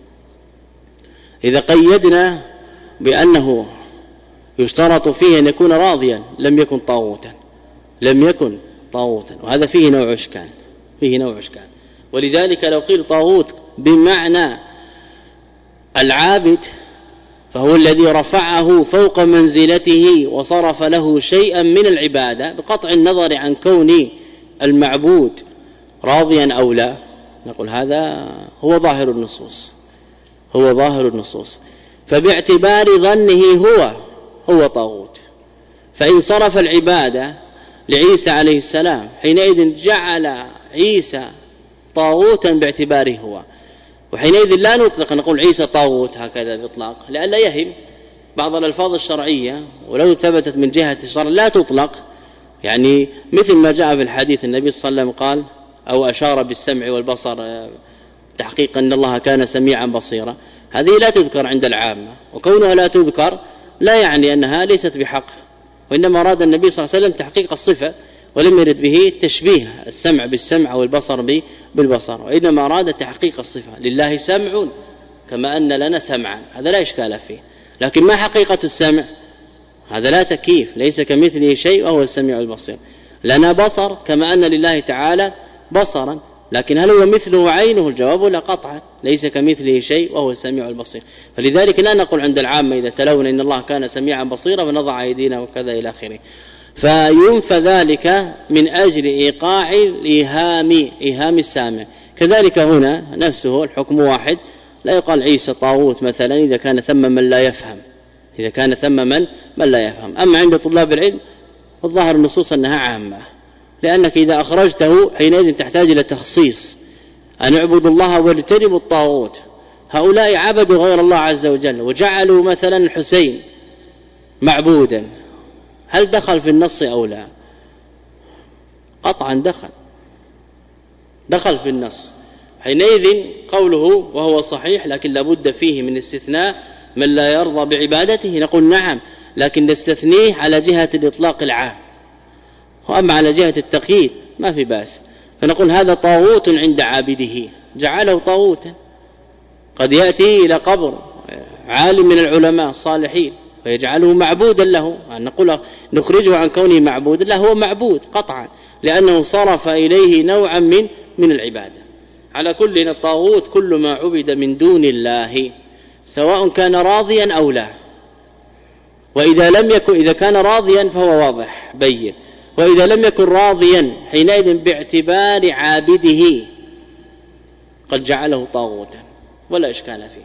إذا قيدنا بأنه يشترط فيه أن يكون راضيا لم يكن طاغوتا، لم يكن طاغوتا، وهذا فيه نوع إشكال، فيه نوع إشكال. ولذلك لو قيل طاغوت بمعنى العابد فهو الذي رفعه فوق منزلته وصرف له شيئا من العبادة، بقطع النظر عن كون المعبود راضيا أو لا، نقول هذا هو ظاهر النصوص، هو ظاهر النصوص. فباعتبار ظنه هو هو طاغوت. فإن صرف العبادة لعيسى عليه السلام حينئذ جعل عيسى طاغوتا باعتباره هو، وحينئذ لا نطلق نقول عيسى طاغوت هكذا بإطلاق، لأن لا يهم بعض الألفاظ الشرعية ولو ثبتت من جهة الشرع لا تطلق، يعني مثل ما جاء في الحديث النبي صلى الله عليه وسلم قال أو أشار بالسمع والبصر تحقيق أن الله كان سميعا بصيرا، هذه لا تذكر عند العامة، وكونها لا تذكر لا يعني أنها ليست بحق، وإنما أراد النبي صلى الله عليه وسلم تحقيق الصفة ولم يرد به تشبيه السمع بالسمع والبصر بالبصر، وإنما أراد تحقيق الصفة. لله سمع كما أن لنا سمعا، هذا لا إشكال فيه، لكن ما حقيقة السمع؟ هذا لا تكييف، ليس كمثله شيء وهو السميع البصير. لنا بصر كما أن لله تعالى بصرا، لكن هل هو مثله عينه؟ الجواب لا قطعا، ليس كمثله شيء وهو السميع البصير. فلذلك لا نقول عند العامة إذا تلونا إن الله كان سميعا بصيرا فنضع أيدينا وكذا إلى آخره، فينفى ذلك من أجل إيقاع الإيهام إيهام السامع. كذلك هنا نفسه الحكم واحد، لا يقال عيسى طاغوت مثلا إذا كان ثم من لا يفهم، إذا كان ثم من من لا يفهم. أما عند طلاب العلم الظاهر النصوص أنها عامة، لأنك إذا أخرجته حينئذ تحتاج إلى تخصيص، أن اعبدوا الله واجتنبوا الطاغوت. هؤلاء عبدوا غير الله عز وجل وجعلوا مثلا الحسين معبودا، هل دخل في النص أو لا؟ قطعا دخل دخل في النص. حينئذ قوله وهو صحيح لكن لابد فيه من استثناء من لا يرضى بعبادته، نقول نعم، لكن نستثنيه على جهة الإطلاق العام، وأما على جهة التقييد ما في بأس. فنقول هذا طاغوت عند عابده، جعله طاغوتا. قد يأتي إلى قبر عالم من العلماء الصالحين ويجعله معبودا له، نقول نخرجه عن كونه معبودا له، هو معبود قطعا لأنه صرف إليه نوعا من من العبادة. على كل الطاغوت كل ما عبد من دون الله سواء كان راضيا أو لا، وإذا لم يكن إذا كان راضيا فهو واضح بين، وإذا لم يكن راضيا حينئذ باعتبار عابده قد جعله طاغوتا ولا إشكال فيه.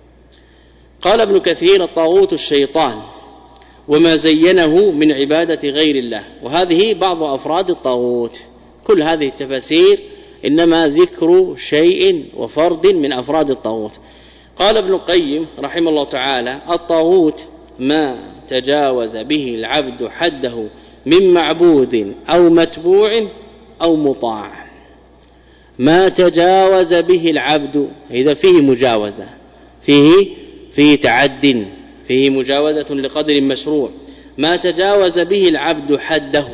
قال ابن كثير الطاغوت الشيطان وما زينه من عبادة غير الله، وهذه بعض أفراد الطاغوت. كل هذه التفاسير إنما ذكر شيء وفرد من أفراد الطاغوت. قال ابن القيم رحمه الله تعالى الطاغوت ما تجاوز به العبد حده من معبود أو متبوع أو مطاع. ما تجاوز به العبد، إذا فيه مجاوزة، فيه فيه تعد، فيه مجاوزة لقدر مشروع. ما تجاوز به العبد حده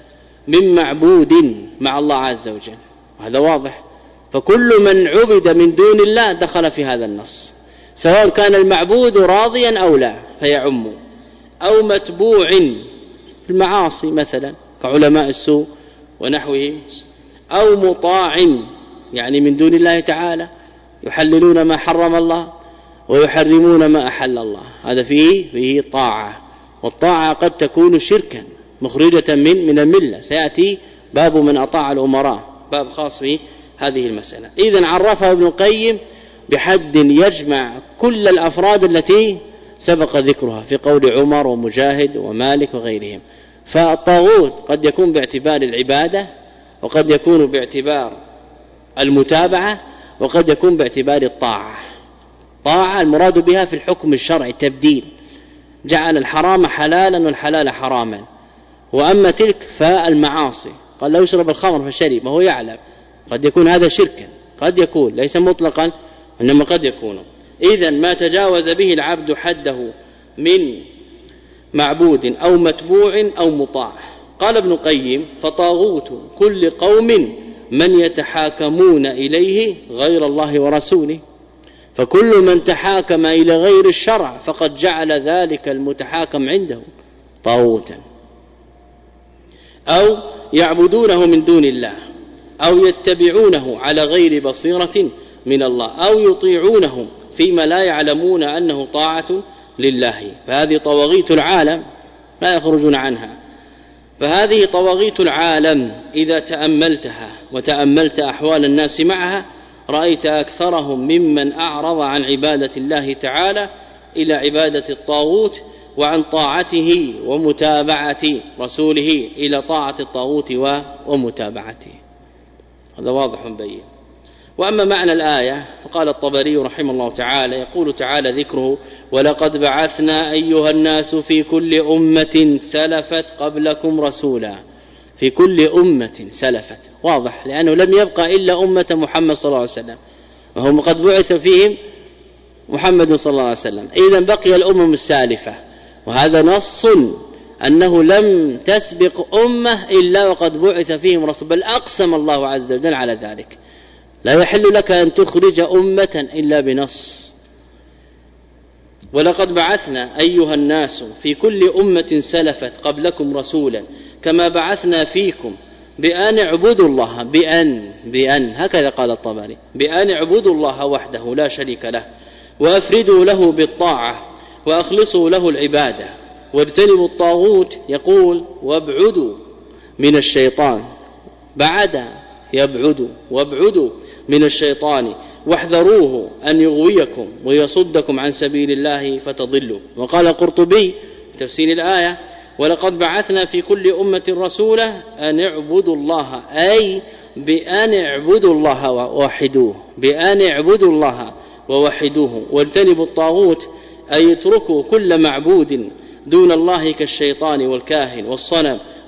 من معبود مع الله عز وجل، هذا واضح. فكل من عبد من دون الله دخل في هذا النص، سواء كان المعبود راضيا أو لا فيعم، أو متبوع في المعاصي مثلا كعلماء السوء ونحوهم، أو مطاع يعني من دون الله تعالى يحللون ما حرم الله ويحرمون ما أحل الله، هذا فيه فيه طاعة. والطاعة قد تكون شركا مخرجة من من الملة، سيأتي باب من أطاع الأمراء، باب خاص في هذه المسألة. إذن عرفها ابن القيم بحد يجمع كل الأفراد التي سبق ذكرها في قول عمر ومجاهد ومالك وغيرهم. فالطاغوت قد يكون باعتبار العبادة، وقد يكون باعتبار المتابعة، وقد يكون باعتبار الطاعة. طاعة المراد بها في الحكم الشرعي تبديل، جعل الحرام حلالا والحلال حراما. وأما تلك فالمعاصي، قال لا يشرب الخمر فشرب وهو يعلم، قد يكون هذا شركا، قد يكون ليس مطلقا إنما قد يكون. إذن ما تجاوز به العبد حده من معبود أو متبوع أو مطاع. قال ابن القيم فطاغوت كل قوم من يتحاكمون إليه غير الله ورسوله، فكل من تحاكم إلى غير الشرع فقد جعل ذلك المتحاكم عنده طاغوتا، أو يعبدونه من دون الله، أو يتبعونه على غير بصيرة من الله، أو يطيعونه فيما لا يعلمون أنه طاعة لله. فهذه طواغيت العالم لا يخرجون عنها. فهذه طواغيت العالم إذا تأملتها وتأملت أحوال الناس معها رأيت أكثرهم ممن أعرض عن عبادة الله تعالى إلى عبادة الطاغوت، وعن طاعته ومتابعة رسوله إلى طاعة الطاغوت ومتابعته. هذا واضح بين. وأما معنى الآية فقال الطبري رحمه الله تعالى يقول تعالى ذكره ولقد بعثنا أيها الناس في كل أمة سلفت قبلكم رسولا. في كل أمة سلفت واضح، لأنه لم يبقى إلا أمة محمد صلى الله عليه وسلم، وهم قد بعث فيهم محمد صلى الله عليه وسلم. إذن بقي الأمم السالفة، وهذا نص أنه لم تسبق أمة إلا وقد بعث فيهم رسول، بل أقسم الله عز وجل على ذلك. لا يحل لك أن تخرج أمة إلا بنص. ولقد بعثنا أيها الناس في كل أمة سلفت قبلكم رسولا كما بعثنا فيكم بأن اعبدوا الله، بأن بأن هكذا قال الطبري، بأن اعبدوا الله وحده لا شريك له، وأفردوا له بالطاعة، وأخلصوا له العبادة، واجتنبوا الطاغوت. يقول وابعدوا من الشيطان، بعد يبعدوا، وابعدوا من الشيطان واحذروه أن يغويكم ويصدكم عن سبيل الله فتضلوا. وقال القرطبي تفسير الآية ولقد بعثنا في كل أمة رسولا أن اعبدوا الله، أي بأن اعبدوا الله ووحدوه، بأن اعبدوا الله ووحدوه، واجتنبوا الطاغوت، أي اتركوا كل معبود دون الله كالشيطان والكاهن والصنم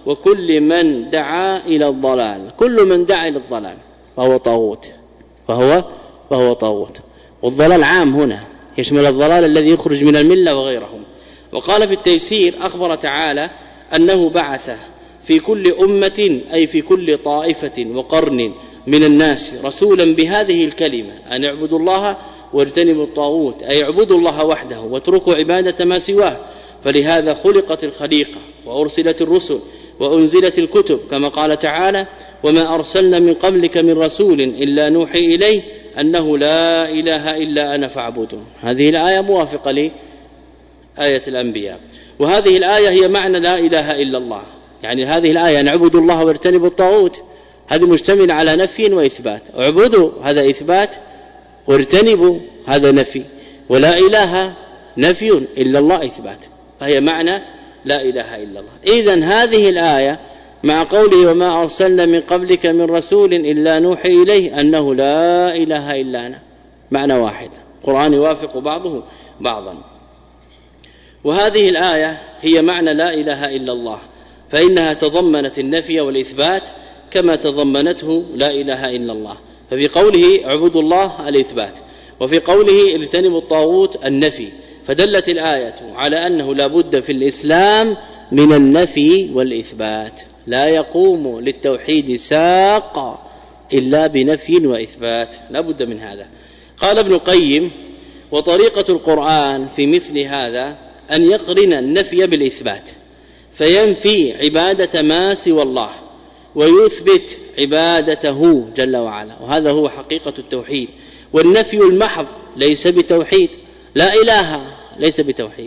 وكل من دعا إلى الضلال. كل من دعا إلى الضلال فهو طاغوت، فهو فهو طاغوت. والضلال عام هنا يشمل الضلال الذي يخرج من الملة وغيرهم. وقال في التيسير أخبر تعالى أنه بعث في كل أمة أي في كل طائفة وقرن من الناس رسولا بهذه الكلمة أن اعبدوا الله واجتنبوا الطاغوت، أي اعبدوا الله وحده واتركوا عبادة ما سواه. فلهذا خلقت الخليقة وأرسلت الرسل وأنزلت الكتب، كما قال تعالى: وما أرسلنا من قبلك من رسول إلا نوحي إليه أنه لا إله إلا أنا فاعبدون. هذه الآية موافقة لآية الأنبياء. وهذه الآية هي معنى لا إله إلا الله، يعني هذه الآية نعبد الله واجتنبوا الطاغوت هذه مشتملة على نفي وإثبات. اعبدوا هذا إثبات، واجتنبوا هذا نفي، ولا إله نفي إلا الله إثبات، فهي معنى لا إله إلا الله. إذن هذه الآية مع قوله وما أرسلنا من قبلك من رسول إلا نوحي إليه أنه لا إله إلا أنا، معنى واحد. القرآن يوافق بعضه بعضا. وهذه الآية هي معنى لا إله إلا الله، فإنها تضمنت النفي والإثبات كما تضمنته لا إله إلا الله. ففي قوله اعبدوا الله الإثبات، وفي قوله اجتنبوا الطاغوت النفي. فدلت الآية على أنه لا بد في الإسلام من النفي والإثبات، لا يقوم للتوحيد ساق إلا بنفي وإثبات، لا بد من هذا. قال ابن القيم: وطريقة القرآن في مثل هذا أن يقرن النفي بالإثبات، فينفي عبادة ما سوى الله ويثبت عبادته جل وعلا، وهذا هو حقيقة التوحيد. والنفي المحض ليس بتوحيد، لا إله ليس بتوحيد،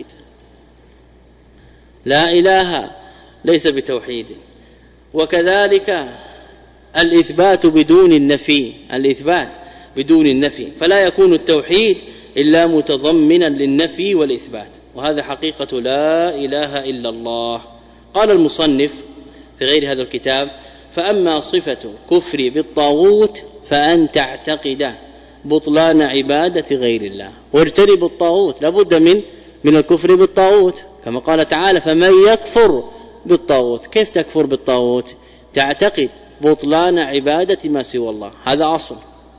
لا إله ليس بتوحيد. وكذلك الإثبات بدون النفي، الإثبات بدون النفي، فلا يكون التوحيد إلا متضمنا للنفي والإثبات، وهذا حقيقة لا إله إلا الله. قال المصنف في غير هذا الكتاب: فأما صفة كفر بالطاغوت فأن تعتقد بطلان عبادة غير الله واجتنب الطاغوت. لابد من من الكفر بالطاغوت، كما قال تعالى: فمن يكفر بالطاغوت. كيف تكفر بالطاغوت؟ تعتقد بطلان عبادة ما سوى الله، هذا أصل.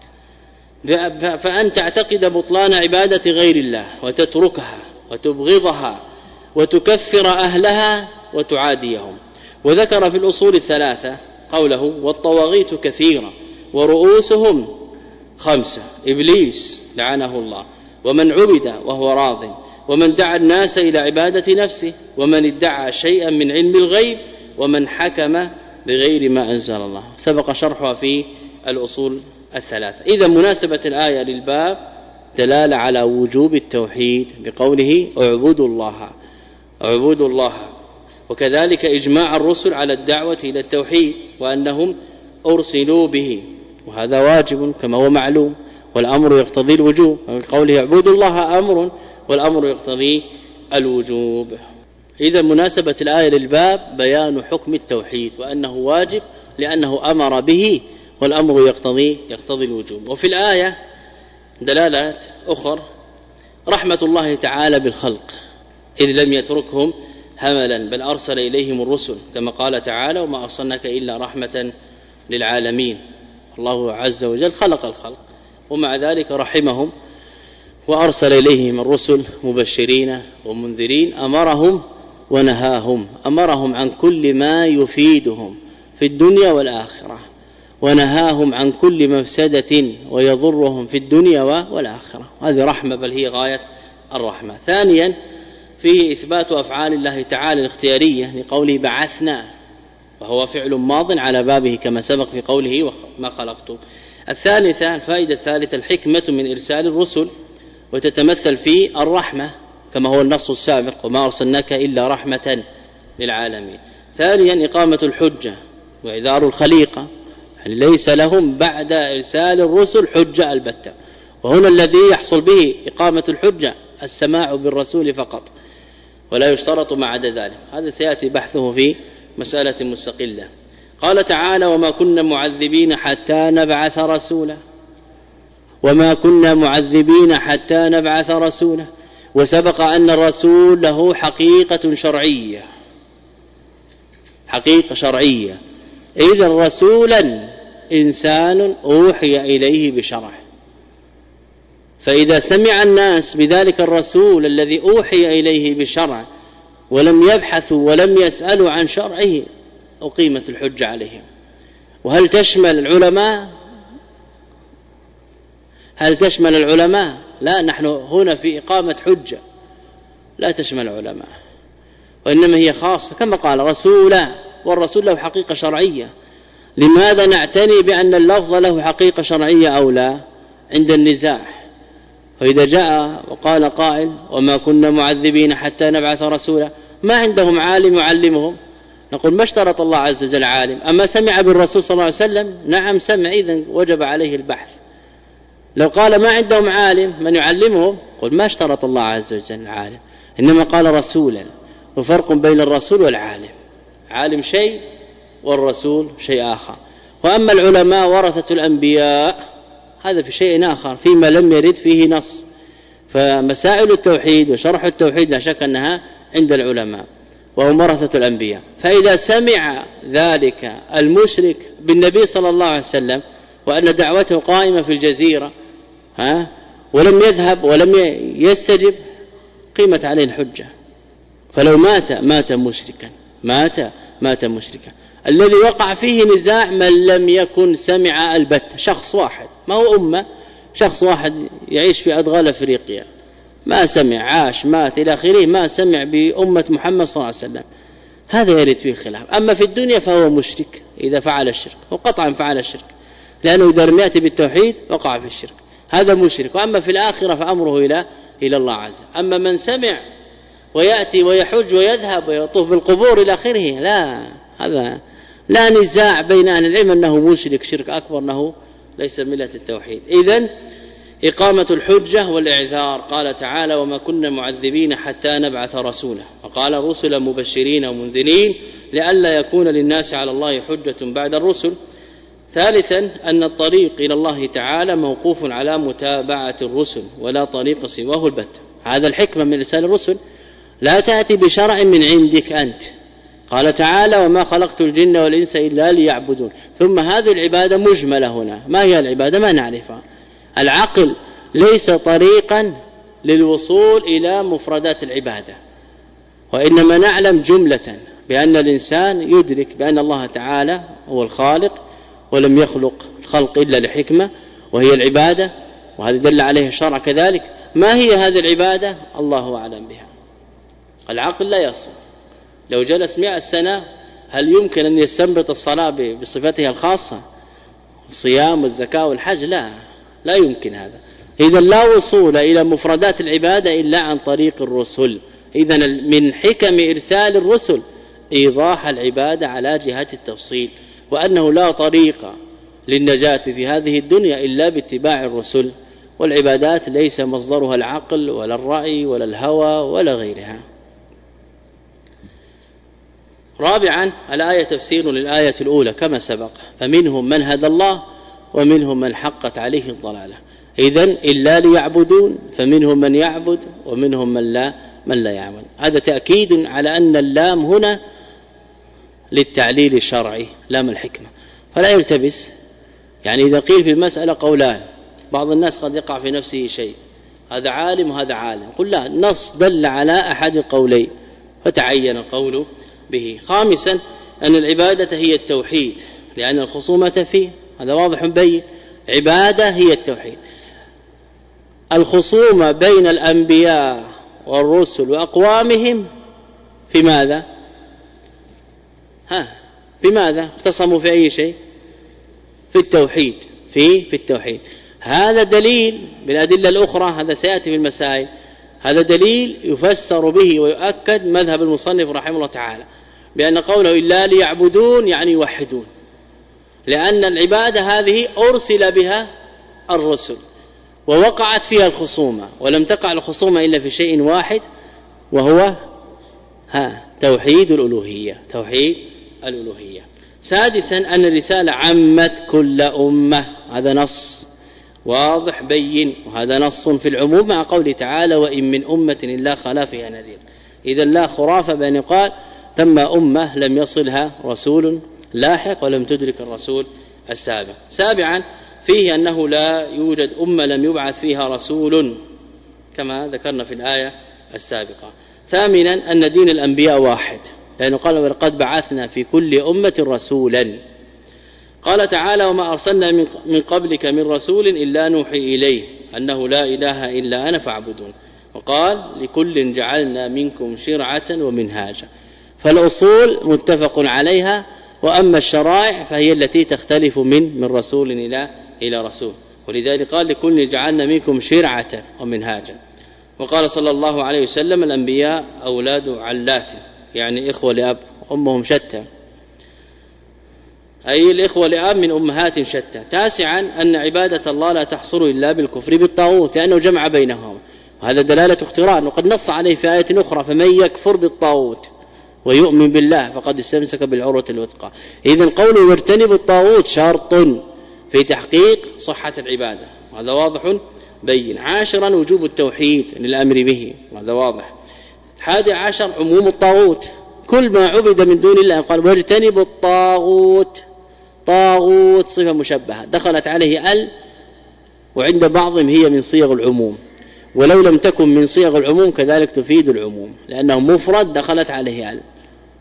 فأن تعتقد بطلان عبادة غير الله وتتركها وتبغضها وتكفر أهلها وتعاديهم. وذكر في الأصول الثلاثة قوله: والطواغيت كثيرة ورؤوسهم خمسة: إبليس لعنه الله، ومن عبد وهو راض، ومن دعا الناس إلى عبادة نفسه، ومن ادعى شيئا من علم الغيب، ومن حكم بغير ما أنزل الله. سبق شرحها في الأصول الثلاثة. إذا مناسبة الآية للباب دلالة على وجوب التوحيد بقوله اعبدوا الله اعبدوا الله. وكذلك إجماع الرسل على الدعوة إلى التوحيد وأنهم أرسلوا به، وهذا واجب كما هو معلوم، والأمر يقتضي الوجوب. قوله اعبدوا الله أمر والأمر يقتضي الوجوب. إذا مناسبة الآية للباب بيان حكم التوحيد وأنه واجب لأنه أمر به، والأمر يقتضي يقتضي الوجوب. وفي الآية دلالات أخر: رحمة الله تعالى بالخلق إذ لم يتركهم هملا بل أرسل إليهم الرسل، كما قال تعالى: وما أرسلناك إلا رحمة للعالمين. الله عز وجل خلق الخلق ومع ذلك رحمهم وأرسل إليهم الرسل مبشرين ومنذرين، أمرهم ونهاهم، أمرهم عن كل ما يفيدهم في الدنيا والآخرة، ونهاهم عن كل مفسدة ويضرهم في الدنيا والآخرة. هذه رحمة بل هي غاية الرحمة. ثانيا فيه إثبات أفعال الله تعالى الاختيارية لقوله بعثنا، وهو فعل ماض على بابه كما سبق في قوله ما خلقته. الثالثة الفائدة الثالثة الحكمة من إرسال الرسل، وتتمثل في الرحمة كما هو النص السابق: وما أرسلناك إلا رحمة للعالمين. ثانيا إقامة الحجة وإعذار الخليقة، يعني ليس لهم بعد إرسال الرسل حجة البتة، وهنا الذي يحصل به إقامة الحجة السماع بالرسول فقط، ولا يشترط ما عدا ذلك. هذا سيأتي بحثه في مسألة مستقلة. قال تعالى: وما كنا معذبين حتى نبعث رسولا، وما كنا معذبين حتى نبعث رسولا. وسبق أن الرسول له حقيقة شرعية حقيقة شرعية. إذا رسولا إنسان أوحي إليه بشرع، فإذا سمع الناس بذلك الرسول الذي أوحي إليه بشرع ولم يبحثوا ولم يسألوا عن شرعه أقيمت الحجة عليهم. وهل تشمل العلماء؟ هل تشمل العلماء؟ لا، نحن هنا في إقامة حجة لا تشمل العلماء، وإنما هي خاصة كما قال رسولا، والرسول له حقيقة شرعية. لماذا نعتني بأن اللفظ له حقيقة شرعية أو لا عند النزاع؟ وإذا جاء وقال قائل وما كنا معذبين حتى نبعث رسولا، ما عندهم عالم يعلمهم، نقول ما اشترط الله عز وجل عالم. أما سمع بالرسول صلى الله عليه وسلم، نعم سمع، إذن وجب عليه البحث. لو قال ما عندهم عالم من يعلمهم، قل ما اشترط الله عز وجل عالم، إنما قال رسولا. وفرق بين الرسول والعالم، عالم شيء والرسول شيء آخر. وأما العلماء ورثة الأنبياء هذا في شيء آخر فيما لم يرد فيه نص. فمسائل التوحيد وشرح التوحيد لا شك أنها عند العلماء وهم ورثة الأنبياء. فإذا سمع ذلك المشرك بالنبي صلى الله عليه وسلم وأن دعوته قائمة في الجزيرة ها ولم يذهب ولم يستجب، قيمت عليه الحجة. فلو مات مات مشركا، مات مات مشركا. الذي وقع فيه نزاع من لم يكن سمع البتة، شخص واحد، ما هو أمة، شخص واحد يعيش في أدغال أفريقيا ما سمع، عاش مات إلى آخره، ما سمع بأمة محمد صلى الله عليه وسلم، هذا يرد فيه خلاف. أما في الدنيا فهو مشرك إذا فعل الشرك، وقطعا فعل الشرك، لأنه إذا لم يأتي بالتوحيد وقع في الشرك، هذا مشرك. وأما في الآخرة فأمره إلى إلى الله عز وجل. أما من سمع ويأتي ويحج ويذهب ويطوف بالقبور إلى آخره، لا، هذا لا نزاع بين أهل العلم أنه مشرك شرك أكبر، أنه ليس ملة التوحيد. إذن إقامة الحجة والإعذار. قال تعالى وما كنا معذبين حتى نبعث رسولا، وقال رسلا مبشرين ومنذرين لئلا يكون للناس على الله حجة بعد الرسل. ثالثا أن الطريق إلى الله تعالى موقوف على متابعة الرسل ولا طريق سواه البتة. هذا الحكمة من رسالة الرسل، لا تأتي بشرع من عندك أنت. قال تعالى وما خلقت الجن والإنس إلا ليعبدون. ثم هذه العبادة مجملة هنا، ما هي العبادة؟ ما نعرفها. العقل ليس طريقا للوصول إلى مفردات العبادة، وإنما نعلم جملة بأن الإنسان يدرك بأن الله تعالى هو الخالق ولم يخلق الخلق إلا لحكمة وهي العبادة، وهذا دل عليه الشرع كذلك. ما هي هذه العبادة؟ الله أعلم بها. العقل لا يصل. لو جلس مئة سنة هل يمكن أن يستنبط الصلاة بصفتها الخاصة، الصيام والزكاة والحج؟ لا، لا يمكن هذا. إذن لا وصول إلى مفردات العبادة إلا عن طريق الرسل. إذن من حكم إرسال الرسل إيضاح العبادة على جهة التفصيل، وأنه لا طريق للنجاة في هذه الدنيا إلا باتباع الرسل. والعبادات ليس مصدرها العقل ولا الرأي ولا الهوى ولا غيرها. رابعا الآية تفسير للآية الأولى كما سبق، فمنهم من هدى الله ومنهم من حقت عليه الضلالة. إذن إلا ليعبدون، فمنهم من يعبد ومنهم من لا من لا يعبد. هذا تأكيد على أن اللام هنا للتعليل الشرعي لام الحكمة، فلا يلتبس. يعني إذا قيل في المسألة قولان، بعض الناس قد يقع في نفسه شيء، هذا عالم وهذا عالم، قل لا، النص دل على أحد القولين فتعين القول به. خامسا أن العبادة هي التوحيد، لأن الخصومة فيه، هذا واضح بين، عبادة هي التوحيد. الخصومة بين الأنبياء والرسل وأقوامهم في ماذا؟ ها في ماذا اختصموا في أي شيء؟ في التوحيد، في في التوحيد. هذا دليل بالأدلة الأخرى، هذا سيأتي في المسائل، هذا دليل يفسر به ويؤكد مذهب المصنف رحمه الله تعالى بأن قوله إلا ليعبدون يعني يوحدون، لأن العبادة هذه أرسل بها الرسل ووقعت فيها الخصومة، ولم تقع الخصومة إلا في شيء واحد وهو ها توحيد الألوهية، توحيد الألوهية. سادسا أن الرسالة عمت كل أمة، هذا نص واضح بين، وهذا نص في العموم مع قوله تعالى وإن من أمة إلا خلا فيها نذير. إذا لا خرافة بأن يقال ثم أمة لم يصلها رسول لاحق ولم تدرك الرسول السابق. سابعا فيه أنه لا يوجد أمة لم يبعث فيها رسول كما ذكرنا في الآية السابقة. ثامنا أن دين الأنبياء واحد، لأنه قال ولقد بعثنا في كل أمة رسولا. قال تعالى وما أرسلنا من قبلك من رسول إلا نوحي إليه أنه لا إله إلا أنا فاعبدون. وقال لكل جعلنا منكم شرعة ومنهاجا. فالأصول متفق عليها، وأما الشرائع فهي التي تختلف من من رسول إلى إلى رسول، ولذلك قال لكل جعلنا منكم شرعة ومنهاجا. وقال صلى الله عليه وسلم الأنبياء أولاد علات، يعني إخوة لأب أمهم شتى، أي الإخوة لأب من أمهات شتى. تاسعا أن عبادة الله لا تحصر إلا بالكفر بالطاغوت، لأنه جمع بينهم، وهذا دلالة اقتران، وقد نص عليه في آية أخرى فمن يكفر بالطاغوت ويؤمن بالله فقد استمسك بالعروة الوثقى. إذن قوله وارتنب الطاغوت شرط في تحقيق صحة العبادة، هذا واضح بين. عاشرا وجوب التوحيد للأمر به، هذا واضح. حادي عشر عموم الطاغوت، كل ما عبد من دون الله. قال وارتنب الطاغوت، طاغوت صفة مشبهة دخلت عليه ال، وعند بعضهم هي من صيغ العموم، ولو لم تكن من صيغ العموم كذلك تفيد العموم، لأنه مفرد دخلت عليه ال.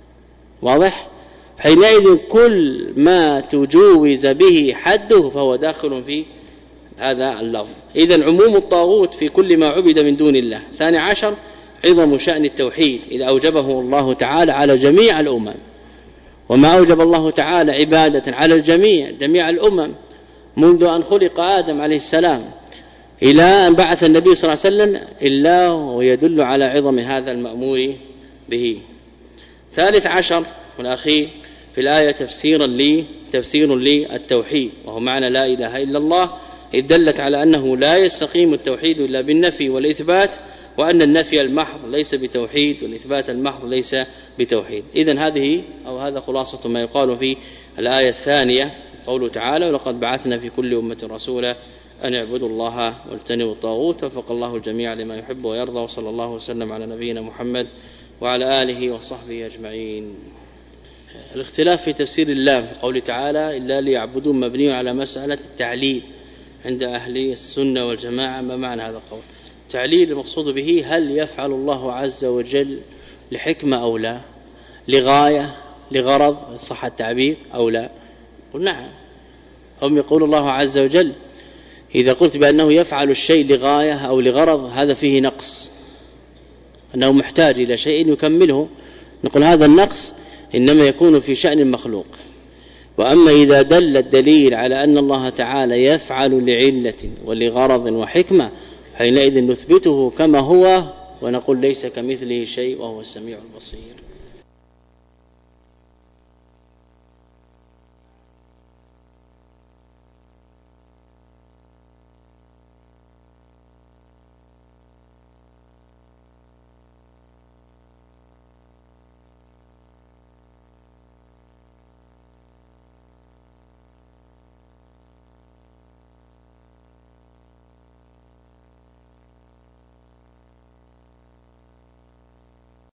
واضح؟ حينئذ كل ما تجوز به حده فهو داخل في هذا اللفظ. إذن عموم الطاغوت في كل ما عبد من دون الله. ثاني عشر عظم شأن التوحيد إذا أوجبه الله تعالى على جميع الأمم، وما أوجب الله تعالى عبادة على الجميع جميع الأمم منذ أن خلق آدم عليه السلام إلى أن بعث النبي صلى الله عليه وسلم إلا ويدل على عظم هذا المأمور به. ثالث عشر والأخير في الآية تفسيرا لي تفسير لي التوحيد، وهو معنى لا إله إلا الله، إذ دلت على أنه لا يستقيم التوحيد إلا بالنفي والإثبات، وأن النفي المحض ليس بتوحيد والإثبات المحض ليس بتوحيد. إذن هذه أو هذا خلاصة ما يقال في الآية الثانية، قوله تعالى ولقد بعثنا في كل أمة رسولا أن اعبدوا الله واجتنبوا الطاغوت. وفق الله الجميع لما يحب ويرضى، وصلى الله وسلم على نبينا محمد وعلى آله وصحبه أجمعين. الاختلاف في تفسير اللام في قوله تعالى إلا ليعبدون مبني على مسألة التعليل عند أهل السنة والجماعة. ما معنى هذا القول؟ تعليل المقصود به هل يفعل الله عز وجل لحكمة أو لا، لغاية لغرض صح التعبير أو لا؟ قل نعم. هم يقول الله عز وجل إذا قلت بأنه يفعل الشيء لغاية أو لغرض هذا فيه نقص، أنه محتاج إلى شيء يكمله، نقول هذا النقص إنما يكون في شأن المخلوق. وأما إذا دل الدليل على أن الله تعالى يفعل لعلة ولغرض وحكمة حينئذ نثبته كما هو ونقول ليس كمثله شيء وهو السميع البصير.